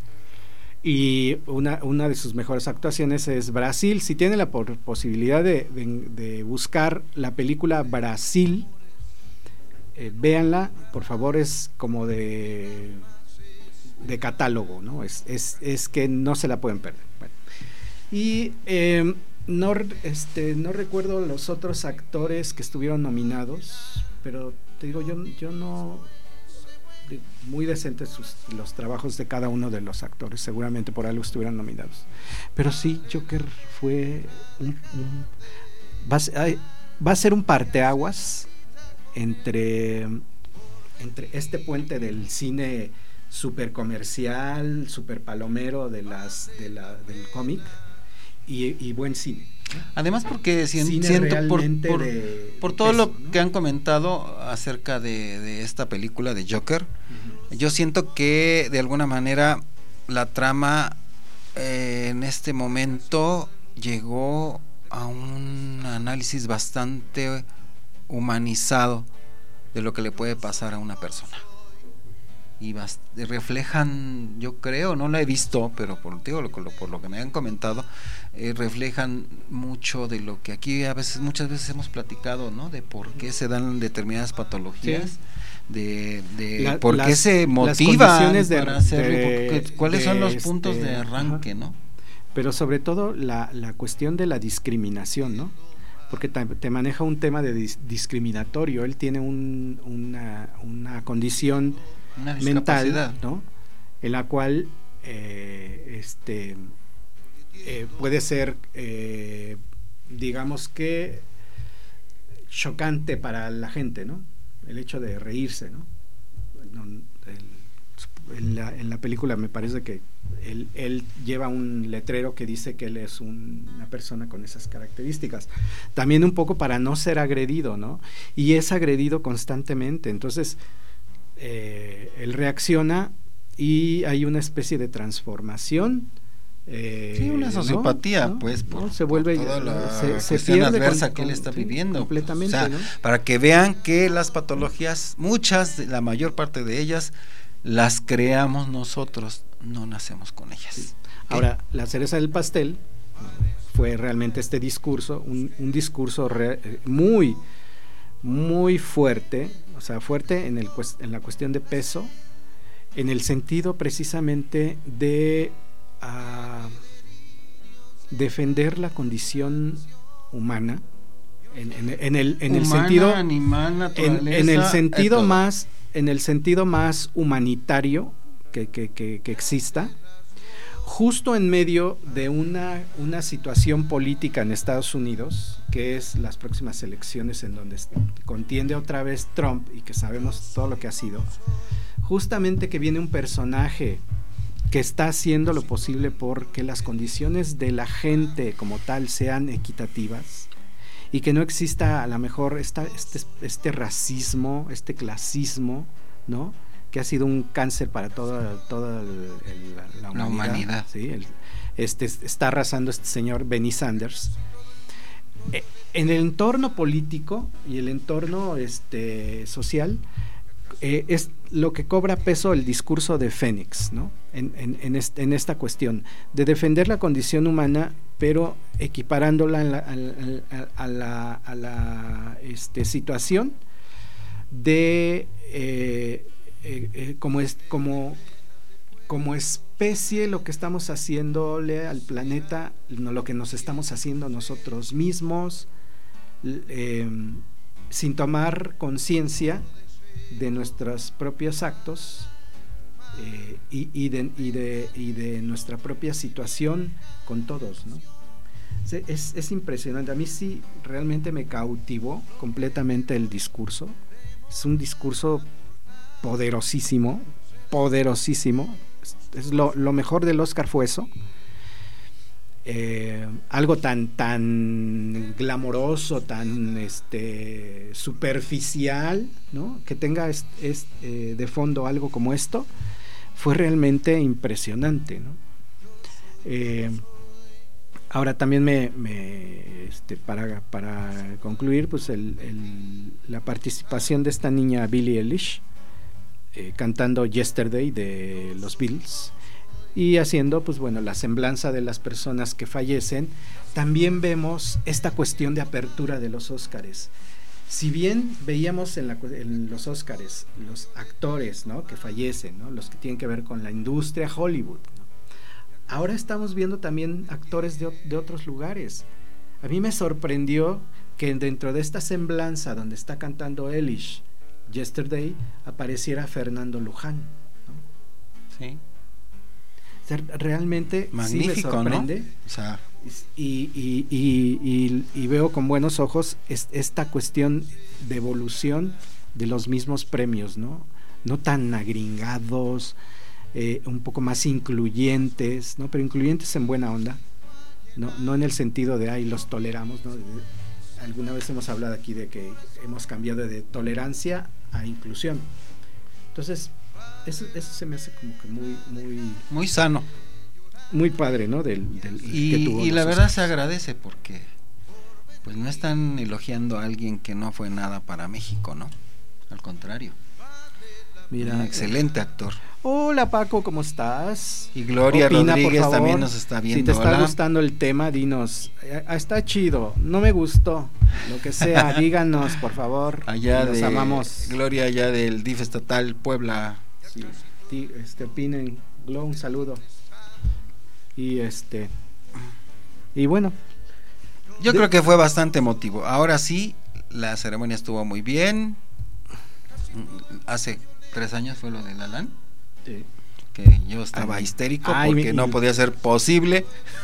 y una, una de sus mejores actuaciones es Brasil. Si tiene la por, posibilidad de, de, de buscar la película Brasil, eh, véanla, por favor, es como de de catálogo, ¿no? Es, es, es que no se la pueden perder. Bueno. Y eh, no, este, no recuerdo los otros actores que estuvieron nominados, pero te digo, yo, yo no... muy decentes sus, los trabajos de cada uno de los actores, seguramente por algo estuvieran nominados. Pero sí, Joker fue un, un, va, a, va a ser un parteaguas entre, entre este puente del cine super comercial, super palomero de las, de la, del cómic y, y buen cine. Además porque si, siento por, por, de, por todo peso, lo ¿no? que han comentado acerca de, de esta película de Joker, uh-huh. yo siento que de alguna manera la trama eh, en este momento llegó a un análisis bastante humanizado de lo que le puede pasar a una persona. y bast- reflejan, yo creo, no la he visto, pero por, digo, lo, por lo que me han comentado, eh, reflejan mucho de lo que aquí a veces, muchas veces hemos platicado, ¿no? De por qué se dan determinadas patologías, sí. de, de La, por las, qué se motivan de, para hacerlo, de, porque, cuáles de, son los este, puntos de arranque, ajá. ¿no? Pero sobre todo la, la cuestión de la discriminación, ¿no? Porque te, te maneja un tema de dis, discriminatorio. Él tiene un, una, una condición una mental, ¿no? En la cual eh, este eh, puede ser, eh, digamos que chocante para la gente, ¿no? El hecho de reírse, ¿no? no el, en, la, en la película me parece que Él, él lleva un letrero que dice que él es un, una persona con esas características, también un poco para no ser agredido, ¿no? Y es agredido constantemente, entonces eh, él reacciona y hay una especie de transformación. Eh, sí, una sociopatía, ¿no? pues, por, ¿no? se vuelve por toda la se, se cuestión adversa con, que él está con, viviendo. Completamente, o sea, ¿no? Para que vean que las patologías, muchas, la mayor parte de ellas, las creamos nosotros, no nacemos con ellas. Sí. Ahora, la cereza del pastel fue realmente este discurso, un, un discurso re, muy, muy fuerte, o sea, fuerte en, el, en la cuestión de peso, en el sentido precisamente de uh, defender la condición humana, en, en, en el, en el humana, sentido, animal, naturaleza, en, en el sentido eh, más, en el sentido más humanitario que, que, que, que exista, justo en medio de una, una situación política en Estados Unidos, que es las próximas elecciones en donde contiende otra vez Trump y que sabemos todo lo que ha sido, justamente que viene un personaje que está haciendo lo posible por que las condiciones de la gente como tal sean equitativas y que no exista a lo mejor esta, este, este racismo, este clasismo, ¿no? Que ha sido un cáncer para toda, toda el, el, la humanidad. La humanidad. ¿Sí? El, este, está arrasando este señor Bernie Sanders. Eh, en el entorno político y el entorno este, social, eh, es lo que cobra peso el discurso de Fénix, ¿no? En, en, en, este, en esta cuestión de defender la condición humana, pero equiparándola a la, a, a la, a la este, situación de eh, eh, eh, como, es, como, como especie lo que estamos haciéndole al planeta, no, lo que nos estamos haciendo nosotros mismos, eh, sin tomar conciencia de nuestros propios actos eh, y, y, de, y, de, y de nuestra propia situación con todos, ¿no? Es, es impresionante. A mí sí realmente me cautivó completamente el discurso. Es un discurso poderosísimo, poderosísimo. Es, es lo, lo mejor del Oscar fue eso. Eh, algo tan tan glamoroso, tan este superficial, ¿no? Que tenga es, es, eh, de fondo algo como esto, fue realmente impresionante, ¿no? Eh, ahora también me, me este, para, para concluir, pues el, el, la participación de esta niña Billie Eilish eh, cantando Yesterday de los Beatles y haciendo, pues bueno, la semblanza de las personas que fallecen. También vemos esta cuestión de apertura de los Óscares. Si bien veíamos en, la, en los Óscares los actores, ¿no?, que fallecen, ¿no?, los que tienen que ver con la industria Hollywood, ¿no?, ahora estamos viendo también actores de, de otros lugares. A mí me sorprendió que dentro de esta semblanza donde está cantando Eilish, Yesterday, apareciera Fernando Luján, ¿no? Sí. Realmente magnífico, sí me sorprende, ¿no? O sea, y, y, y, y, y veo con buenos ojos es, esta cuestión de evolución de los mismos premios, ¿no? No tan agringados, eh, un poco más incluyentes, ¿no? Pero incluyentes en buena onda, no, no en el sentido de ay, los toleramos, ¿no? Alguna vez hemos hablado aquí de que hemos cambiado de tolerancia a inclusión. Entonces Eso, eso se me hace como que muy muy muy sano, muy padre, ¿no? Del, del y, que tuvo y la Oscars. verdad se agradece porque pues no están elogiando a alguien que no fue nada para México, ¿no? Al contrario. Mira, un excelente actor. Hola Paco, ¿cómo estás? Y Gloria Opina, Rodríguez por favor. también nos está viendo. Si te está Hola. gustando el tema, dinos. Eh, está chido, no me gustó. Lo que sea, díganos, por favor. Allá los de amamos. Gloria, allá del D I F estatal Puebla. Sí, sí, este, opinen. Glo, un saludo. Y este. Y bueno. Yo de- creo que fue bastante emotivo. Ahora sí, la ceremonia estuvo muy bien. Hace tres años fue lo de La Land, Sí. que yo estaba Ay, histérico ay, porque mi- no y- podía ser posible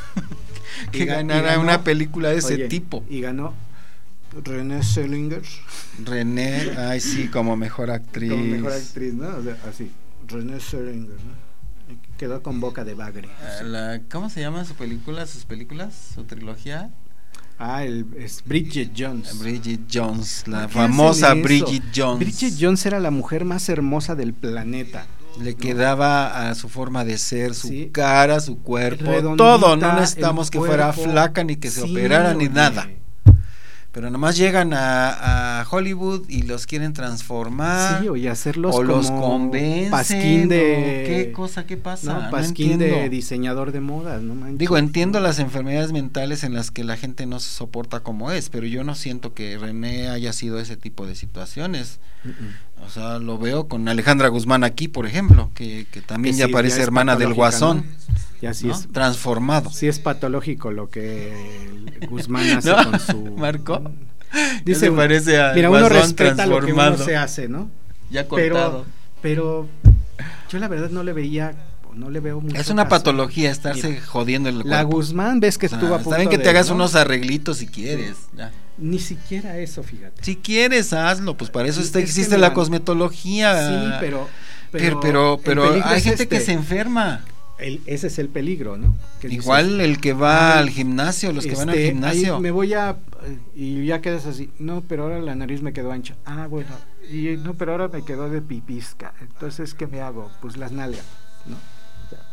Y que ga- y ganara ganó- una película de ese Oye, tipo. Y ganó Renée Zellweger René, ay sí, como mejor actriz. como mejor actriz, ¿no? O sea, así. Renée Zellweger, ¿no? Quedó con boca de bagre. Ah, la- ¿Cómo se llama su película, sus películas, su trilogía? Ah, el, es Bridget Jones. Bridget Jones, la ¿Por qué famosa hacen eso? Bridget Jones. Bridget Jones era la mujer más hermosa del planeta. Le quedaba a su forma de ser, su Sí. cara, su cuerpo, Redondita, todo. No el necesitamos que fuera cuerpo. flaca ni que se Sí, operara ni oye. nada. Pero nomás llegan a, a Hollywood y los quieren transformar. Sí, oye, hacerlos o los como convencen. pasquín de o ¿Qué cosa? ¿Qué pasa? no, No pasquín entiendo. de diseñador de modas, no manches. Digo, entiendo las enfermedades mentales en las que la gente no se soporta como es, pero yo no siento que René haya sido ese tipo de situaciones. Mm-mm. O sea, lo veo con Alejandra Guzmán aquí, por ejemplo, que, que también Que ya sí, parece ya es hermana del patológica, Guasón, ¿no? Ya sí ¿no? es Transformado. sí es patológico lo que el Guzmán hace ¿No? con su Marco. Dice, Ya se parece a mira, uno Guasón respeta lo que uno transformado. se hace, ¿no? Ya Pero cortado. pero yo la verdad no le veía, no le veo mucho Es una caso. patología estarse Mira, jodiendo el La cuerpo. Guzmán ves que O sea, estuvo a está punto bien que te de, hagas ¿no? unos arreglitos si quieres. Ya. Ni siquiera eso, fíjate. Si quieres, hazlo, pues para eso Sí, está, es que existe mira, la cosmetología. Sí, pero pero pero, el pero peligro hay es gente este. que se enferma. El- ese es el peligro, ¿no? Que Igual dices, el que va ay, al gimnasio, los que van al este, gimnasio. ahí me voy a eh, y ya quedas así. No, pero ahora la nariz me quedó ancha. Ah, bueno. Y no, pero ahora me quedó de pipisca. Entonces, ¿qué me hago? Pues las nalgas, ¿no? O sea,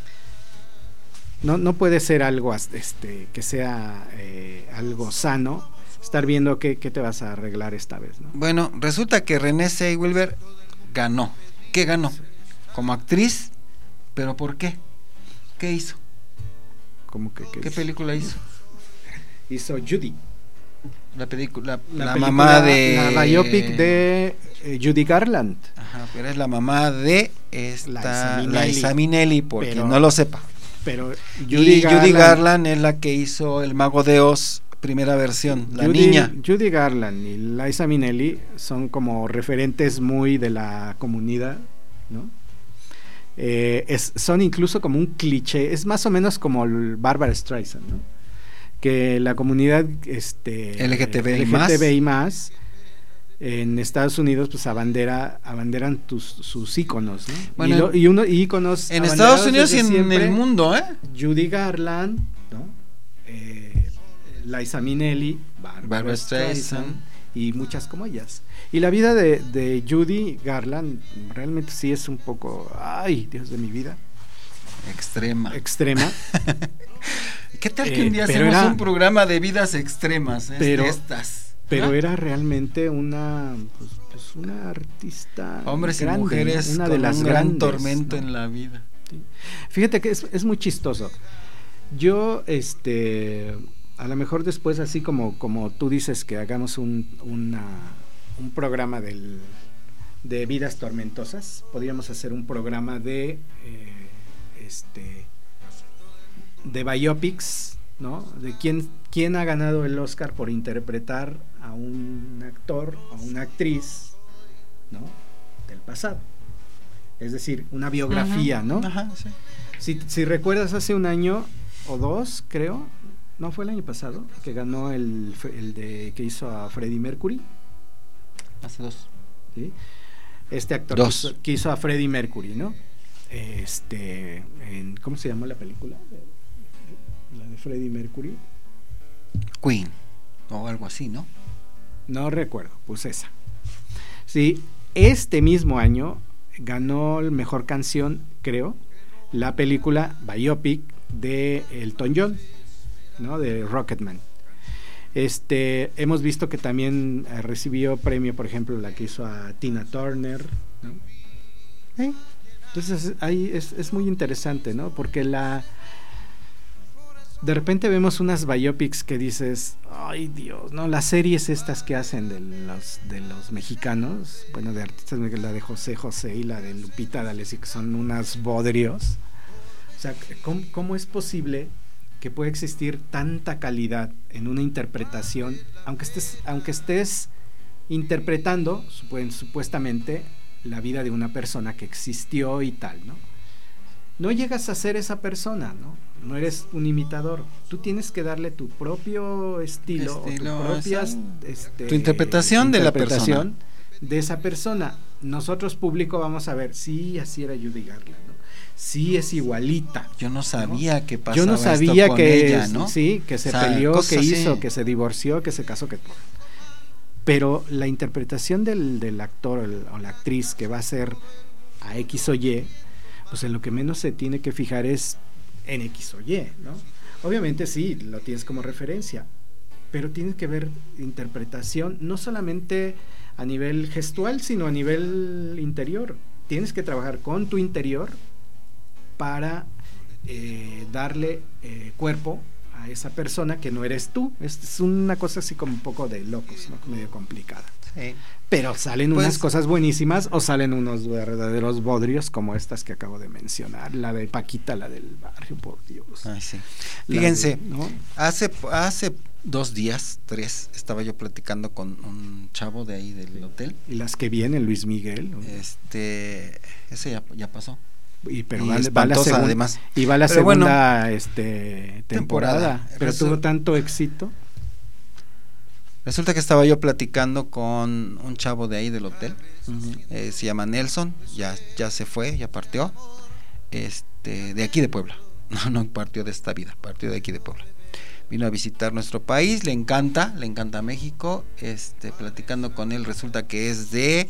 no, no puede ser algo as- este que sea eh, algo sano. Estar viendo qué, qué te vas a arreglar esta vez, ¿no? Bueno, resulta que Renée Zellweger ganó. ¿Qué ganó? Como actriz, pero ¿por qué? ¿Qué hizo? Como que, que ¿Qué es- película hizo? hizo Judy. La película, la, La, la película- mamá de la biopic de eh, Judy Garland. Ajá, pero es la mamá de esta Liza la Minnelli. Liza Minnelli, por Pero- quien no lo sepa. Pero Judy Garland, Judy Garland es la que hizo El Mago de Oz, primera versión, la Judy, niña. Judy Garland y Liza Minnelli son como referentes muy de la comunidad, ¿no? Eh, es, son incluso como un cliché, es más o menos como el Barbara Streisand, ¿no? Que la comunidad este, L G T B I L G T B I más en Estados Unidos pues abandera, abanderan tus, sus íconos, ¿no? Bueno, y, lo, y uno y íconos En abanderados Estados Unidos y desde en siempre. el mundo, ¿eh? Judy Garland, ¿no? Eh, Liza Minnelli, Barbara, Barbara Streisand Streisand. y muchas como ellas. Y la vida de, de Judy Garland realmente sí es un poco, ay, Dios de mi vida, Extrema. extrema. ¿Qué tal que Eh, un día pero hacemos era- un programa de vidas extremas? eh, Pero- de estas. Pero ¿Ah? era realmente una, pues, pues una artista Hombres grande, y mujeres ¿no? Una con de las un gran grandes, tormento ¿no? en la vida. Fíjate que es, es muy chistoso. Yo, este, a lo mejor después, así como, como tú dices que hagamos un, una, un programa del, de vidas tormentosas, podríamos hacer un programa de, eh, este, de biopics, ¿no? De quién, quién ha ganado el Oscar por interpretar a un actor o una actriz, ¿no? Del pasado. Es decir, una biografía, Ajá, ¿no? Ajá, sí. Si, si recuerdas, hace un año o dos, creo, no fue el año pasado, que ganó el, el de que hizo a Freddie Mercury, Hace dos. ¿sí? Este actor Dos. Que, hizo, que hizo a Freddie Mercury, ¿no? Este, en, ¿cómo se llamó la película? La de Freddie Mercury. Queen. O algo así, ¿no? No recuerdo, pues esa. Sí, este mismo año ganó el mejor canción, creo, la película biopic de Elton John, ¿no? De Rocketman. Este, hemos visto que también eh, recibió premio, por ejemplo, la que hizo a Tina Turner, ¿no? ¿Eh? Entonces ahí es, es muy interesante, ¿no? Porque la de repente vemos unas biopics que dices, ay Dios, ¿no? Las series estas que hacen de los, de los mexicanos, bueno, de artistas, la de José José y la de Lupita D'Alessio, que son unas bodrios. O sea, ¿cómo, cómo es posible que pueda existir tanta calidad en una interpretación, aunque estés, aunque estés interpretando supuestamente la vida de una persona que existió y tal, ¿no? No llegas a ser esa persona, ¿no? No eres un imitador. Tú tienes que darle tu propio estilo, estilo o tu propia esa, este, tu interpretación, interpretación de la persona. De esa persona. Nosotros, público, vamos a ver, sí, así era Judy Garland, ¿no? Sí, es igualita. Yo no sabía ¿no? que pasaba Yo no sabía esto con que ella, ¿no? Sí, que se o sea, peleó, que hizo, así. que se divorció, que se casó, que todo. Pero la interpretación del, del actor o, el, o la actriz que va a ser a X o Y, pues en lo que menos se tiene que fijar es en X o Y, ¿no? Obviamente sí, lo tienes como referencia, pero tienes que ver interpretación no solamente a nivel gestual, sino a nivel interior. Tienes que trabajar con tu interior para eh, darle eh, cuerpo a esa persona que no eres tú. Es, es una cosa así como un poco de locos, ¿no? Medio complicada. Sí. Pero salen pues, unas cosas buenísimas o salen unos verdaderos bodrios como estas que acabo de mencionar, la de Paquita, la del barrio, por Dios. Ay, sí. Fíjense, de, ¿no? hace hace dos días, tres, estaba yo platicando con un chavo de ahí del hotel. Y las que vienen, Luis Miguel. ¿no? Este, ese ya, ya pasó. Y pero y va, va la segunda, además. Y va la pero segunda bueno, este, temporada, temporada. Pero Resu- tuvo tanto éxito. Resulta que estaba yo platicando con un chavo de ahí del hotel, Uh-huh. eh, se llama Nelson, ya, ya se fue, ya partió, este, de aquí de Puebla, no, no partió de esta vida, partió de aquí de Puebla. Vino a visitar nuestro país, le encanta, le encanta México, este, platicando con él resulta que es de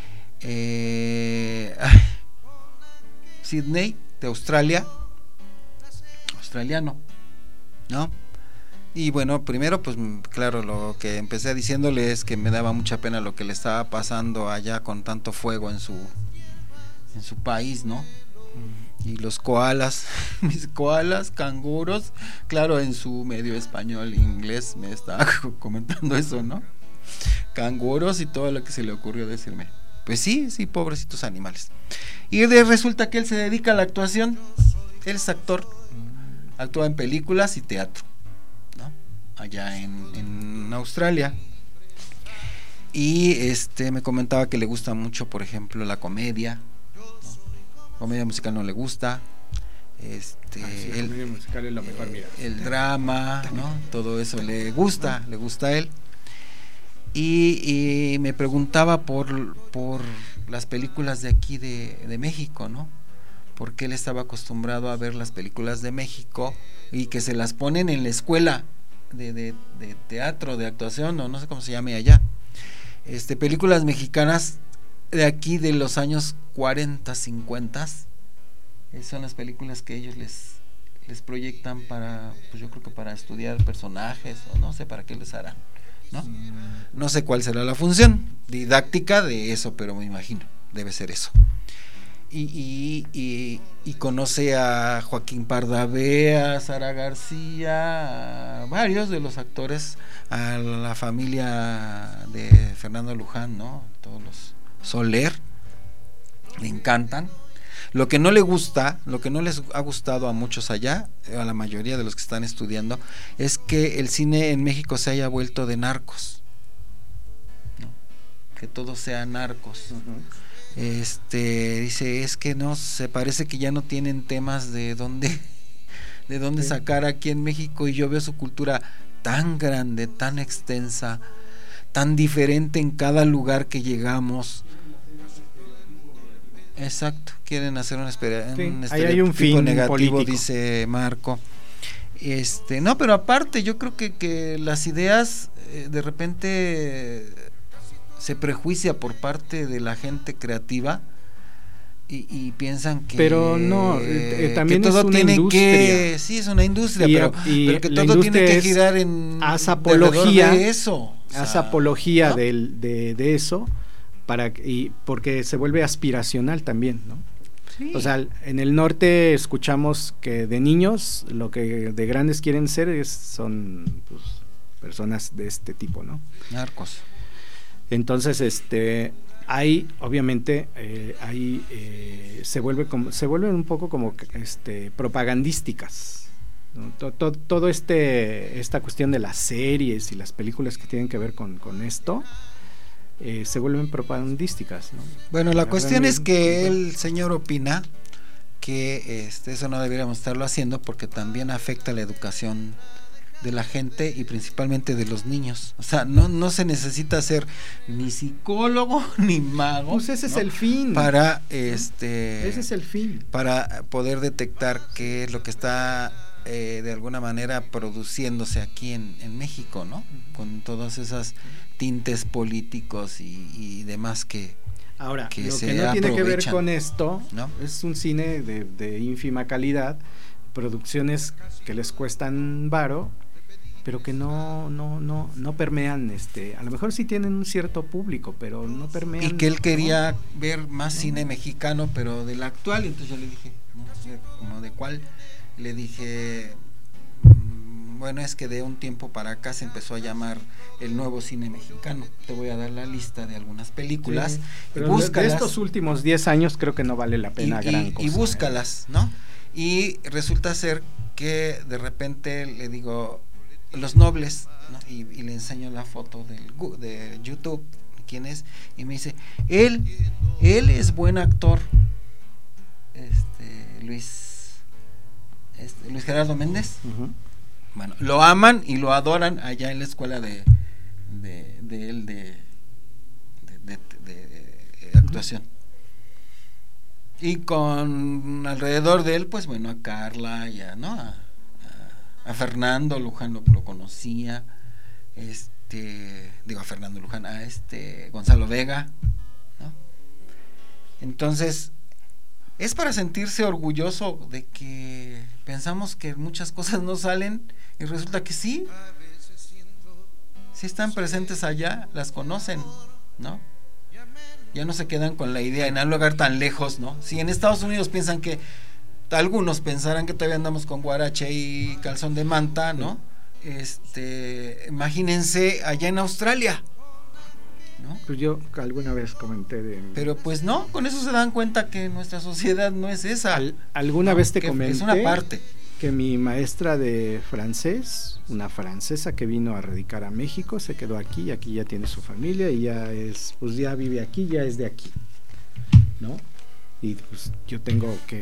eh, Sydney, de Australia, australiano, ¿no? Y bueno, primero pues claro, lo que empecé diciéndole es que me daba mucha pena lo que le estaba pasando allá con tanto fuego en su en su país, ¿no? Y los koalas, mis koalas, canguros, claro, en su medio español, inglés me estaba comentando eso, ¿no? Canguros y todo lo que se le ocurrió decirme. Pues sí, sí, pobrecitos animales. Y de, resulta que él se dedica a la actuación, él es actor, actúa en películas y teatro, ¿no? Allá en, en Australia. Y este me comentaba que le gusta mucho, por ejemplo, la comedia, ¿no? Comedia musical no le gusta, este, ah, sí, el, comedia musical es lo mejor, mira. el drama, ¿no? Todo eso le gusta, le gusta a él. Y, y me preguntaba por, por las películas de aquí de, de México, ¿no? Porque él estaba acostumbrado a ver las películas de México y que se las ponen en la escuela de, de, de teatro, de actuación, o no sé cómo se llame allá. Este, películas mexicanas de aquí de los años cuarenta, cincuenta, son las películas que ellos les, les proyectan para, pues yo creo que para estudiar personajes, o no sé para qué les harán, ¿no? No sé cuál será la función didáctica de eso, pero me imagino, debe ser eso. Y, y, y, y conoce a Joaquín Pardavé, a Sara García, a varios de los actores, a la familia de Fernando Luján, ¿no? Todos los Soler, le encantan. Lo que no le gusta, lo que no les ha gustado a muchos allá, a la mayoría de los que están estudiando, es que el cine en México se haya vuelto de narcos, ¿no? Que todo sea narcos. Uh-huh. Este dice, es que no, se parece que ya no tienen temas de dónde, de dónde sí. sacar aquí en México, y yo veo su cultura tan grande, tan extensa, tan diferente en cada lugar que llegamos. Exacto, quieren hacer un, esper- sí, un ahí hay un fin negativo, político. Dice Marco. Este, no, pero aparte yo creo que, que las ideas eh, de repente se prejuicia por parte de la gente creativa y, y piensan que pero no eh, también que todo es una tiene industria. que sí es una industria y, pero, y pero que todo tiene que girar en haz apología de eso, o haz sea, apología ¿no? del, de, de eso para y porque se vuelve aspiracional también, ¿no? Sí. O sea, en el norte escuchamos que de niños lo que de grandes quieren ser es, son pues, personas de este tipo, ¿no? Narcos. Entonces, este, hay, obviamente, eh, hay, eh, se vuelve como, se vuelven un poco como, este, propagandísticas, ¿no? Todo, todo, todo este, esta cuestión de las series y las películas que tienen que ver con, con esto. Eh, se vuelven propagandísticas, ¿no? Bueno, la Agarran cuestión es un- que el señor opina que este, eso no deberíamos estarlo haciendo porque también afecta la educación de la gente y principalmente de los niños. O sea, no, no se necesita ser ni psicólogo ni mago. Pues ese ¿no? es el fin. Para este Ese es el fin. para poder detectar qué es lo que está eh, de alguna manera produciéndose aquí en, en México, ¿no? Con todas esas tintes políticos y, y demás que Ahora, que lo se que no tiene que ver aprovechan, con esto, ¿no? es un cine de, de ínfima calidad, producciones que les cuestan varo, pero que no, no, no, no permean, este, a lo mejor sí tienen un cierto público, pero no permean. y que él ¿no? quería ver más cine mexicano, pero del actual, y entonces yo le dije, no sé, como de cuál, le dije, mm, bueno, es que de un tiempo para acá se empezó a llamar el nuevo cine mexicano. Te voy a dar la lista de algunas películas, Sí, y pero de- búscalas. de estos últimos diez años creo que no vale la pena y, gran y- cosa. y búscalas, ¿no? Y resulta ser que de repente le digo Los Nobles, ¿no? y, y le enseño la foto del gu- de YouTube, quién es, y me dice, él, él es buen actor, este Luis, este, Luis Gerardo Méndez. Ujú. Bueno, lo aman y lo adoran allá en la escuela de de, de él de, de, de, de- de actuación. Y con alrededor de él, pues bueno, a Carla, ya, ¿no? A, a, a Fernando Luján lo, lo conocía, este, digo a Fernando Luján, a este Gonzalo Vega, ¿no? Entonces, es para sentirse orgulloso de que pensamos que muchas cosas no salen y resulta que sí, sí están presentes allá, las conocen, ¿no? Ya no se quedan con la idea en un lugar tan lejos, ¿no? Si en Estados Unidos piensan que, algunos pensarán que todavía andamos con guarache y calzón de manta, ¿no? Este, imagínense allá en Australia, ¿no? Pues yo alguna vez comenté de... Pero pues no, con eso se dan cuenta que nuestra sociedad no es esa. Al- alguna ¿no? vez te Que comenté es una parte. que mi maestra de francés, una francesa que vino a radicar a México, se quedó aquí, aquí ya tiene su familia y ya es, pues ya vive aquí, ya es de aquí, ¿no? Y pues yo tengo que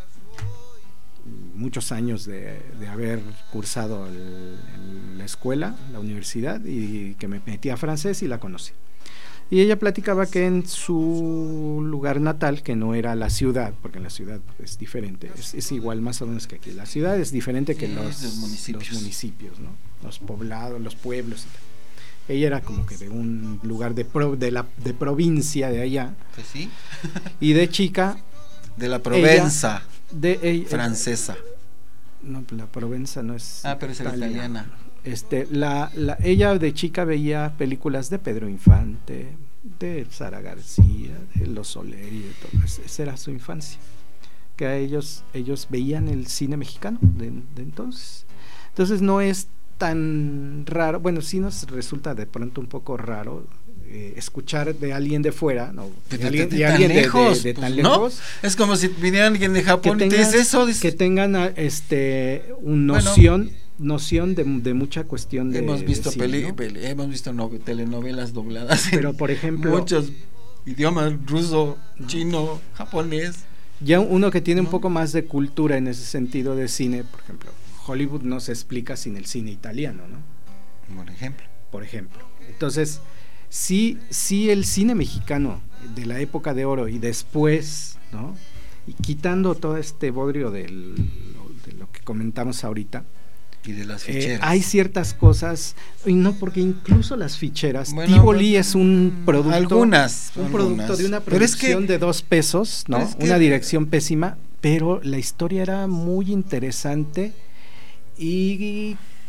muchos años de, de haber cursado el, el- la escuela, la universidad, y que me metí a francés y la conocí. Y ella platicaba que en su lugar natal, que no era la ciudad, porque en la ciudad es diferente, es, es igual más o menos que aquí. La ciudad es diferente que Sí, los, los municipios. los municipios, ¿no? Los poblados, los pueblos y tal. Ella era como que de un lugar de, pro, de, la, de provincia de allá, Pues sí, y de chica... de la Provenza de ella, francesa. No, la Provenza no es Ah, pero es la italiana. Este, la, la, ella de chica veía películas de Pedro Infante, de Sara García, de Los Soler y de todo. Esa era su infancia. Que a ellos, ellos veían el cine mexicano de, de entonces. Entonces no es tan raro, bueno, sí nos resulta de pronto un poco raro eh, escuchar de alguien de fuera, ¿no? De, De de- alguien, de de tan alguien de- de- lejos, de pues, tan ¿no? lejos. Es como si viniera alguien de Japón y te dice eso. dices, que tengan a, este un Bueno, noción noción de, de mucha cuestión de hemos visto de cine, peli, ¿no? peli- hemos visto no- telenovelas dobladas en Pero por ejemplo, muchos idiomas, ruso, chino, japonés. ya uno que tiene un ¿no? poco más de cultura en ese sentido de cine, por ejemplo, Hollywood no se explica sin el cine italiano, ¿no? Por ejemplo. Por ejemplo. Entonces, sí, sí el cine mexicano de la época de oro y después, ¿no? Y quitando todo este bodrio del, de lo que comentamos ahorita, Y de las eh, ficheras. hay ciertas cosas, y no, porque incluso las ficheras, Bueno, Tivoli bueno, es un producto, algunas, un algunas. producto de una Pero es producción que- de dos pesos, ¿no? pero es que- Una dirección pésima, pero la historia era muy interesante y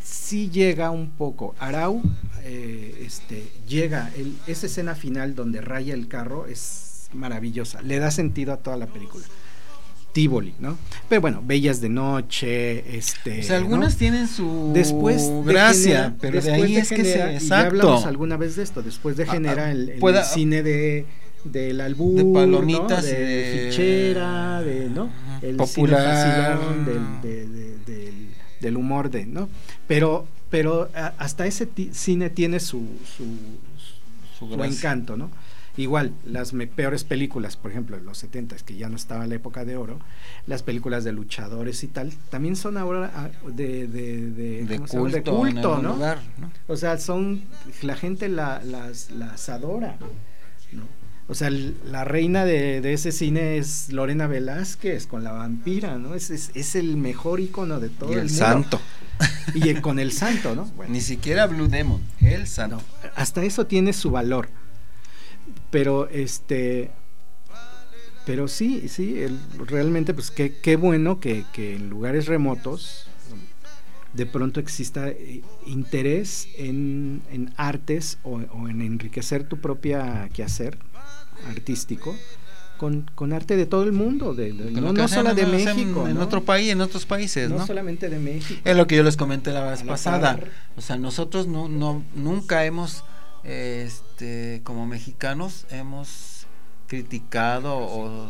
sí llega un poco. Arau, eh, este, llega, el, esa escena final donde raya el carro es maravillosa, le da sentido a toda la película. Tívoli, ¿no? Pero bueno, Bellas de Noche, este... O sea, algunas ¿no? tienen su después gracia, degenera, pero de después ahí es que degenera, se... y Exacto. ya hablamos alguna vez de esto, después degenera Ah, ah, el, el pueda, cine de del albur, de palomitas, ¿no? de, de fichera, de, ¿no? El popular, cine facilón, del, de, de, del, del humor de, ¿no? Pero, pero hasta ese t- cine tiene su, su, su, su encanto, ¿no? Igual, las me, peores películas, por ejemplo, en los setenta, que ya no estaba la época de oro, las películas de luchadores y tal, también son ahora de, de, de, de, ¿cómo se culto, llama? De culto, ¿no? Lugar, ¿no? O sea, son, la gente la, las, las adora, ¿no? O sea, la reina de, de ese cine es Lorena Velázquez con La Vampira, ¿no? Es, es, es el mejor ícono de todo y el, el mundo. santo. Y el, con el santo, ¿no? Bueno. Ni siquiera Blue Demon, el santo. No, hasta eso tiene su valor. Pero este pero sí, sí, el, realmente pues qué, qué bueno que, que en lugares remotos de pronto exista eh, interés en, en artes o, o en enriquecer tu propia quehacer artístico con, con arte de todo el mundo, de, de, no, no solo de México, en, ¿no? en otro país, en otros países, ¿no? No solamente de México. Es lo que yo les comenté la vez A la pasada. par. O sea, nosotros no, no nunca hemos este como mexicanos hemos criticado o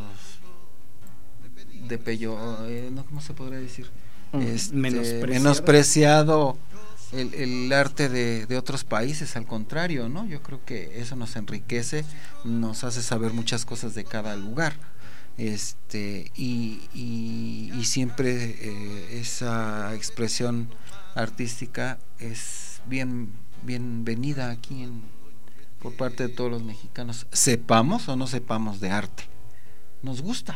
de peyo, eh, no, ¿cómo se podría decir? Mm, este, menospreciado, menospreciado el, el arte de, de otros países, al contrario, ¿no? Yo creo que eso nos enriquece, nos hace saber muchas cosas de cada lugar, este y, y, y siempre eh, esa expresión artística es bien bienvenida aquí en, por parte de todos los mexicanos, sepamos o no sepamos de arte, nos gusta.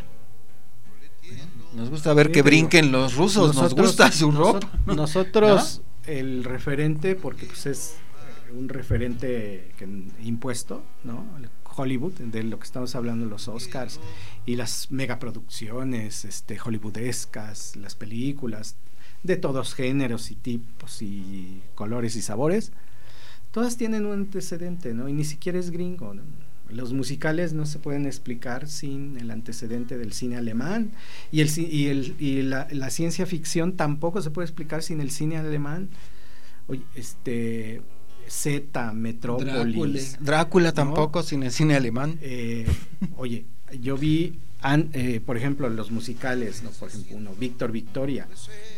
Nos gusta ver que brinquen los rusos, nosotros, nos gusta su ropa. Nosotros, ¿no? El referente, porque pues es un referente que, impuesto, ¿no? Hollywood, de lo que estamos hablando, los Oscars y las megaproducciones este, hollywoodescas, las películas de todos géneros y tipos y colores y sabores, todas tienen un antecedente, ¿no? Y ni siquiera es gringo, ¿no? Los musicales no se pueden explicar sin el antecedente del cine alemán, y el y el y la, la ciencia ficción tampoco se puede explicar sin el cine alemán. Oye, este Z, Metrópolis, Drácula, Drácula ¿no? tampoco sin el cine alemán. Eh, oye, yo vi, an, eh, por ejemplo, los musicales, ¿no? Por ejemplo, uno, Víctor Victoria,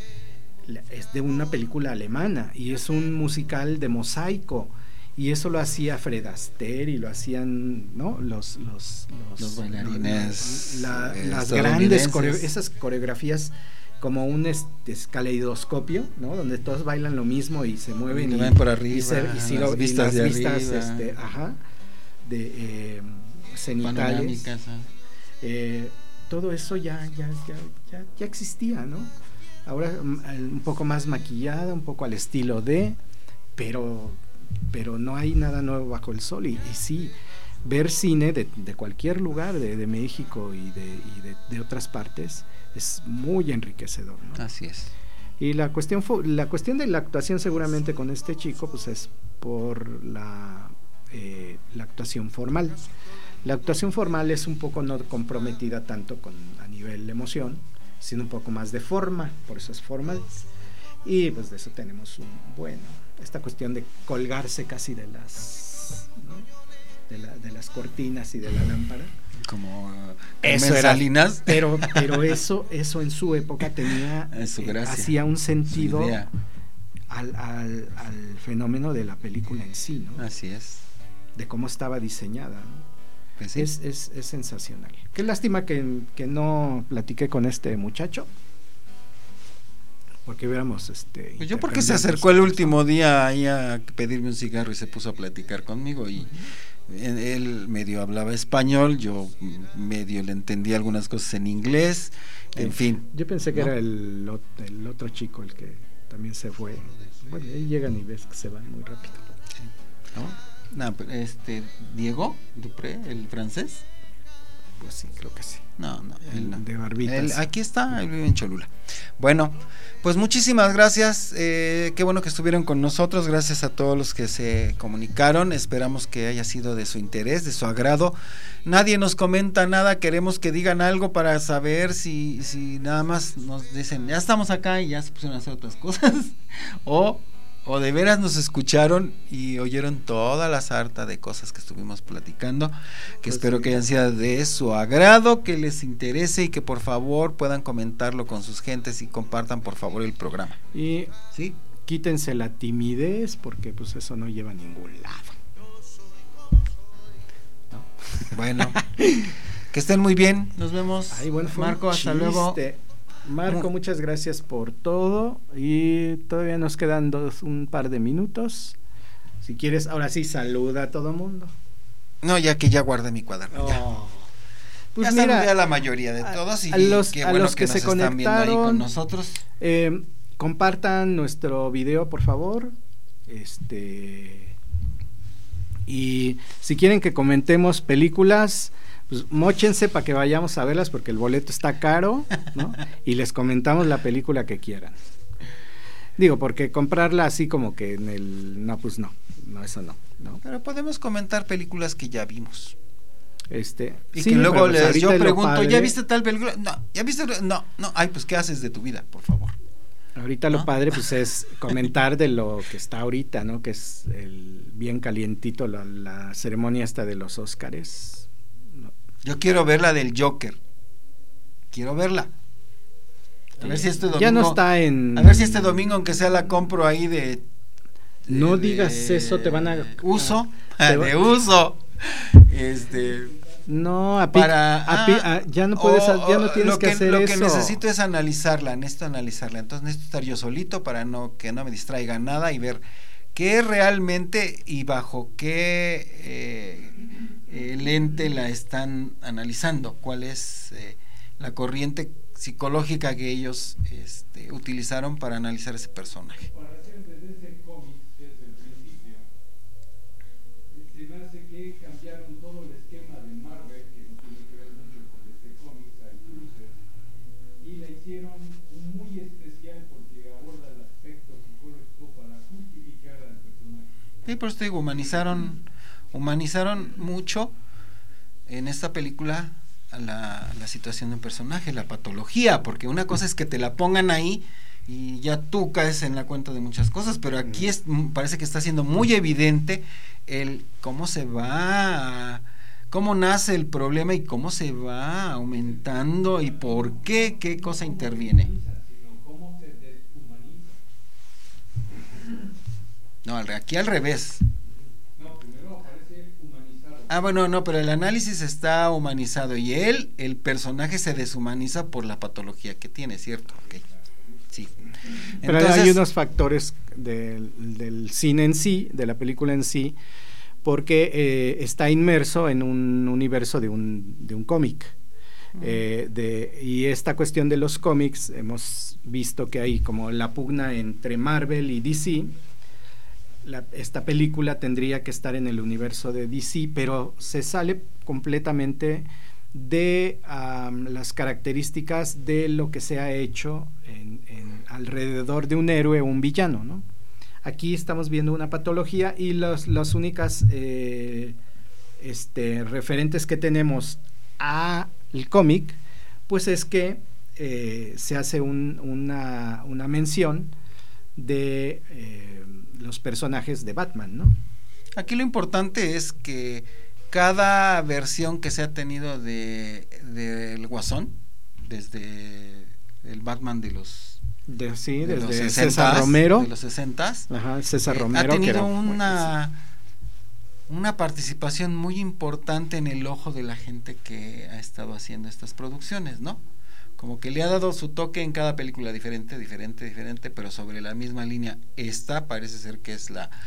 es de una película alemana y es un musical de mosaico. Y eso lo hacía Fred Astaire y lo hacían, ¿no? Los los los, los bailarines, la, eh, las grandes coreo, esas coreografías como un este, caleidoscopio, ¿no? Donde todos bailan lo mismo y se mueven y, y van por arriba, y, se, y, si las lo, vistas, y las de vistas arriba. este, ajá, de eh, cenitales. Eh, todo eso ya ya, ya ya ya existía, ¿no? Ahora un poco más maquillada, un poco al estilo de, pero pero no hay nada nuevo bajo el sol. Y, y sí, ver cine de, de cualquier lugar de, de México y, de, y de, de otras partes es muy enriquecedor, ¿no? Así es. Y la cuestión fue, la cuestión de la actuación seguramente con este chico pues es por la eh, la actuación formal. La actuación formal es un poco no comprometida tanto con a nivel emoción, sino un poco más de forma, por eso es formal. Y pues de eso tenemos un bueno, esta cuestión de colgarse casi de las, ¿no? de, la, de las cortinas y de la lámpara, como uh, eso era, Salinas. pero pero eso eso en su época tenía su eh, gracia, hacía un sentido al, al, al fenómeno de la película en sí, ¿no? Así es, de cómo estaba diseñada, ¿no? Pues sí. es, es, es sensacional. Qué lástima que, que no platiqué con este muchacho, porque hubiéramos este pues yo porque se acercó el último día ahí a pedirme un cigarro y se puso a platicar conmigo y uh-huh. él medio hablaba español, yo medio le entendía algunas cosas en inglés, en eh, fin. Yo pensé que ¿no? era el, el otro chico el que también se fue. Bueno, ahí llegan y ves que se van muy rápido. Sí. ¿No? No, pero este Diego Dupré, el francés. Pues sí, creo que sí. No, no, él no. De barbitas. Él, aquí está, él vive en Cholula. Bueno, pues muchísimas gracias. Eh, qué bueno que estuvieron con nosotros. Gracias a todos los que se comunicaron. Esperamos que haya sido de su interés, de su agrado. Nadie nos comenta nada. Queremos que digan algo para saber si, si nada más nos dicen, ya estamos acá y ya se pusieron a hacer otras cosas. o... O de veras nos escucharon y oyeron toda la sarta de cosas que estuvimos platicando, que pues espero sí. que hayan sido de su agrado, que les interese y que por favor puedan comentarlo con sus gentes y compartan por favor el programa. Y ¿sí? Quítense la timidez, porque pues eso no lleva a ningún lado. ¿No? Bueno, que estén muy bien, nos vemos. Ay, bueno, fue Marco, un hasta chiste. luego. Marco, muchas gracias por todo y todavía nos quedan dos, un par de minutos. Si quieres, ahora sí, saluda a todo mundo. No, ya que ya guardé mi cuaderno. Oh. Pues ya mira, saludé a la mayoría de todos y a los, qué a bueno los que, que se nos conectaron, están viendo ahí con nosotros. Eh, compartan nuestro video, por favor. Este y si quieren que comentemos películas, pues móchense para que vayamos a verlas porque el boleto está caro, ¿no? Y les comentamos la película que quieran. Digo, porque comprarla así como que en el... No, pues no, no, eso no, no. Pero podemos comentar películas que ya vimos. Este, y sí, que luego pues les, yo pregunto, padre, ¿ya viste tal película? No, ¿ya viste? No, no, ay, pues ¿qué haces de tu vida, por favor? Ahorita ¿no? Lo padre pues es comentar de lo que está ahorita, ¿no? Que es el bien calientito, la, la ceremonia esta de los Óscares. Yo quiero ver la del Joker. Quiero verla. A ver si este domingo. Ya no está en. A ver si este domingo, aunque sea, la compro ahí de. de no de, digas eso, te van a. Uso. A, de uso. Este. No, a para. A pi, a, ya no puedes. O, ya no tienes lo que, que hacer lo eso. Lo que necesito es analizarla. Necesito analizarla. Entonces necesito estar yo solito para no que no me distraiga nada y ver qué realmente y bajo qué. Eh, el ente la están analizando, cuál es eh, la corriente psicológica que ellos este, utilizaron para analizar ese personaje. Para hacer desde ese cómic desde el principio, se me hace que cambiaron todo el esquema de Marvel, que no tiene que ver mucho con este cómic, al Cruiser, y la hicieron muy especial porque aborda el aspecto psicológico para justificar al personaje. Sí, por eso digo, humanizaron humanizaron mucho en esta película la, la situación de un personaje, la patología, porque una cosa es que te la pongan ahí y ya tú caes en la cuenta de muchas cosas, pero aquí es, parece que está siendo muy evidente el cómo se va, cómo nace el problema y cómo se va aumentando y por qué, qué cosa interviene. No, aquí al revés. Ah, bueno, no, pero el análisis está humanizado y él, el personaje se deshumaniza por la patología que tiene, ¿cierto? Okay. Sí. Pero entonces, hay unos factores del, del cine en sí, de la película en sí, porque eh, está inmerso en un universo de un, de un cómic. Uh-huh. Eh, de, y esta cuestión de los cómics, hemos visto que hay como la pugna entre Marvel y D C. La, esta película tendría que estar en el universo de D C, pero se sale completamente de um, las características de lo que se ha hecho en, en alrededor de un héroe o un villano, ¿no? Aquí estamos viendo una patología y los, las únicas eh, este, referentes que tenemos al cómic, pues es que eh, se hace un, una, una mención de eh, los personajes de Batman, ¿no? Aquí lo importante es que cada versión que se ha tenido de del Guasón, desde el Batman de los de, sí, de desde los sesentas, César Romero, de los sesentas, ajá, César eh, Romero, ha tenido que era, una una participación muy importante en el ojo de la gente que ha estado haciendo estas producciones, ¿no? Como que le ha dado su toque en cada película diferente, diferente, diferente, pero sobre la misma línea. Esta parece ser que es la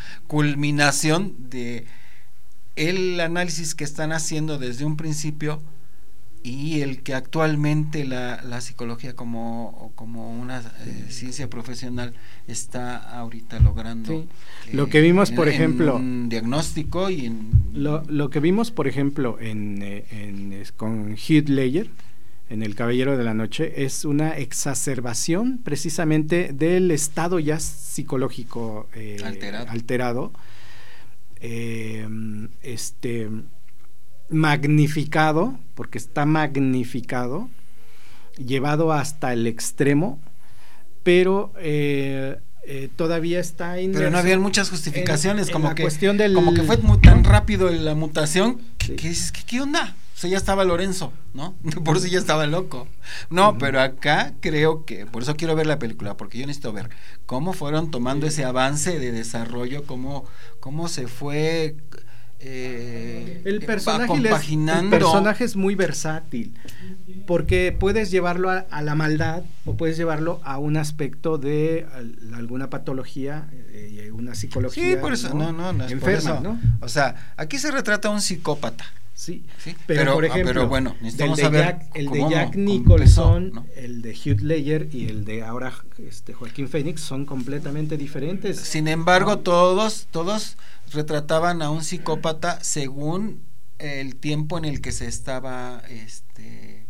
culminación de el análisis que están haciendo desde un principio y el que actualmente la, la psicología como, como una eh, ciencia profesional está ahorita logrando. Sí. Lo que vimos, por en, ejemplo, en diagnóstico y en lo, lo que vimos, por ejemplo, en, en, en con Heath Ledger, en El Caballero de la Noche, es una exacerbación precisamente del estado ya psicológico eh, alterado, alterado eh, este magnificado, porque está magnificado, llevado hasta el extremo, pero eh, eh, todavía está inmerso. Pero no habían muchas justificaciones, en, como en que cuestión del... como que fue muy tan rápido la mutación que, sí. que dices, ¿qué, qué onda? O sea, ya estaba Lorenzo, ¿no? Por eso ya estaba loco. No, uh-huh. Pero acá creo que, por eso quiero ver la película, porque yo necesito ver cómo fueron tomando sí. ese avance de desarrollo, cómo, cómo se fue eh, el personaje compaginando. Es, el personaje es muy versátil, porque puedes llevarlo a, a la maldad o puedes llevarlo a un aspecto de a, alguna patología, eh, una psicología. Sí, por eso, no, no, no, no es enferma, por eso. ¿no? O sea, aquí se retrata a un psicópata. Sí, sí, pero, pero por ejemplo, pero bueno, necesitamos el de saber Jack, el de cómo, Jack cómo Nicholson, empezó, ¿no? el de Heath Ledger y el de ahora este Joaquín Phoenix son completamente diferentes. Sin embargo, ¿no? todos todos retrataban a un psicópata según el tiempo en el que se estaba este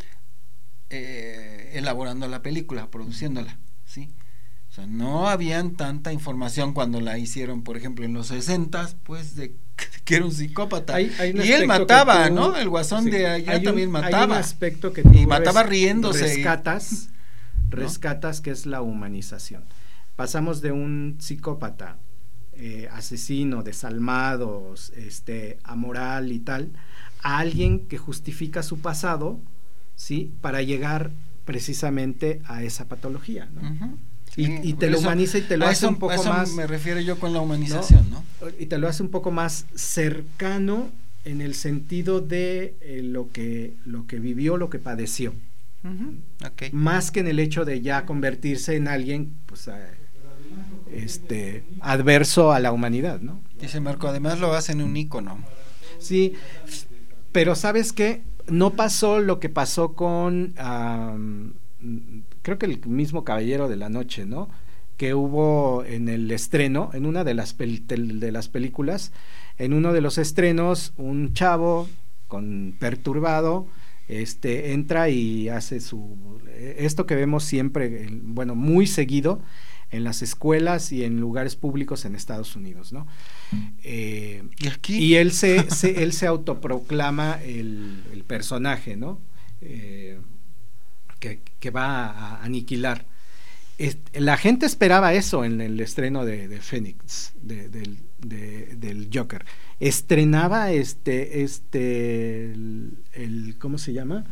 eh, elaborando la película, produciéndola, ¿sí? O sea, no habían tanta información cuando la hicieron, por ejemplo, en los sesentas, pues, de que era un psicópata. Hay, hay un y él mataba, tú, ¿no? El guasón sí, de allá también un, mataba. Hay un aspecto que tú y mataba riéndose. Rescatas, ¿no? rescatas, que es la humanización. Pasamos de un psicópata, eh, asesino, desalmado, este, amoral y tal, a alguien que justifica su pasado, ¿sí? Para llegar precisamente a esa patología, ¿no? Uh-huh. Y, sí, y te lo eso, humaniza y te lo hace eso, un poco a eso más. Me refiero yo con la humanización, ¿no? ¿no? Y te lo hace un poco más cercano en el sentido de eh, lo que lo que vivió, lo que padeció. Uh-huh. Okay. Más que en el hecho de ya convertirse en alguien, pues, eh, este, adverso a la humanidad, ¿no? Dice Marco, además lo hacen un ícono. Sí, pero ¿sabes qué? No pasó lo que pasó con. Um, creo que el mismo Caballero de la Noche, ¿no? Que hubo en el estreno, en una de las, pel- de las películas, en uno de los estrenos, un chavo con perturbado, este, entra y hace su, esto que vemos siempre, bueno, muy seguido, en las escuelas y en lugares públicos en Estados Unidos, ¿no? Eh, ¿Y aquí? Y él se, se, él se autoproclama el, el personaje, ¿no? Eh, Que, que va a aniquilar. Este, la gente esperaba eso en el estreno de, de Phoenix, de, de, de, del Joker. Estrenaba este, este, el, el, ¿cómo se llama?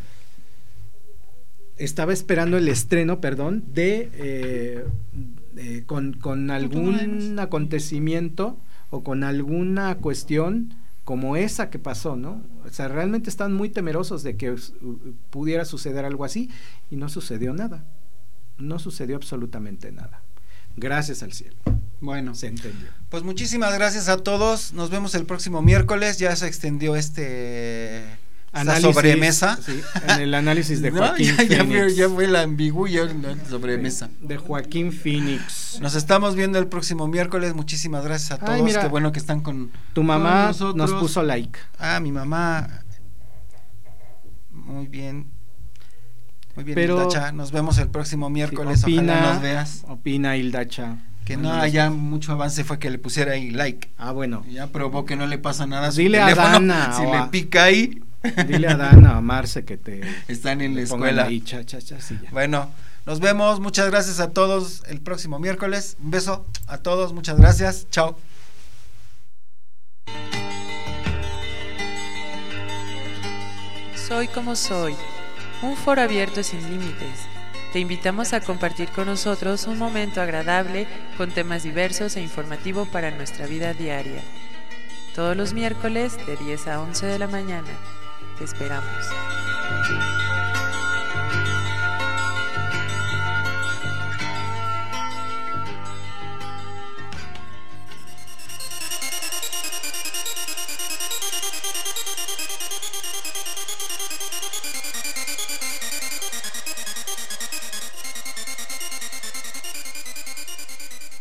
Estaba esperando el estreno, perdón, de, eh, de con, con algún acontecimiento o con alguna cuestión como esa que pasó, ¿no? O sea, realmente están muy temerosos de que uh, pudiera suceder algo así y no sucedió nada. No sucedió absolutamente nada. Gracias al cielo. Bueno, se entendió. Pues muchísimas gracias a todos. Nos vemos el próximo miércoles. Ya se extendió este análisis, sobremesa. Sí, en el análisis de no, Joaquín ya, ya, Phoenix. Fue, ya fue la ambigüedad la sobremesa. De Joaquín Phoenix. Nos estamos viendo el próximo miércoles. Muchísimas gracias a todos. Ay, mira, qué bueno que están con tu mamá. Con nos puso like. Ah, mi mamá. Muy bien. Muy bien, pero Hildacha. Nos vemos el próximo miércoles. Sí, opina, ojalá nos veas. Opina, Hildacha. Que bueno, no haya mucho avance, fue que le pusiera ahí like. Ah, bueno. Ya probó que no le pasa nada a su Dile teléfono. A Dana, si o le a, pica ahí. Dile a Dana, a Marce que te están en la escuela. Ahí, cha, cha, cha, sí, bueno, nos vemos. Muchas gracias a todos el próximo miércoles. Un beso a todos. Muchas gracias. Chao. Soy como soy. Un foro abierto sin límites. Te invitamos a compartir con nosotros un momento agradable con temas diversos e informativo para nuestra vida diaria. Todos los miércoles de diez a once de la mañana. Te esperamos.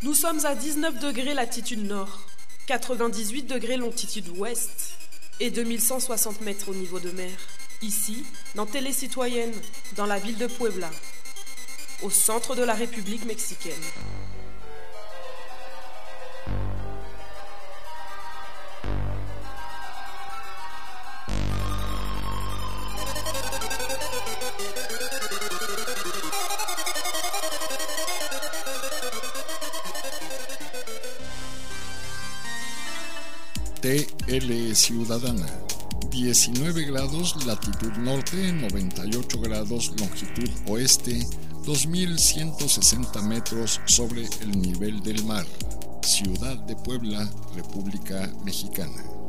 Nous sommes à dix-neuf degrés latitude nord, quatre-vingt-dix-huit degrés longitude ouest et deux mille cent soixante mètres au niveau de mer. Ici, dans Télé Citoyenne, dans la ville de Puebla, au centre de la République mexicaine. T L Ciudadana, diecinueve grados latitud norte, noventa y ocho grados longitud oeste, dos mil ciento sesenta metros sobre el nivel del mar. Ciudad de Puebla, República Mexicana.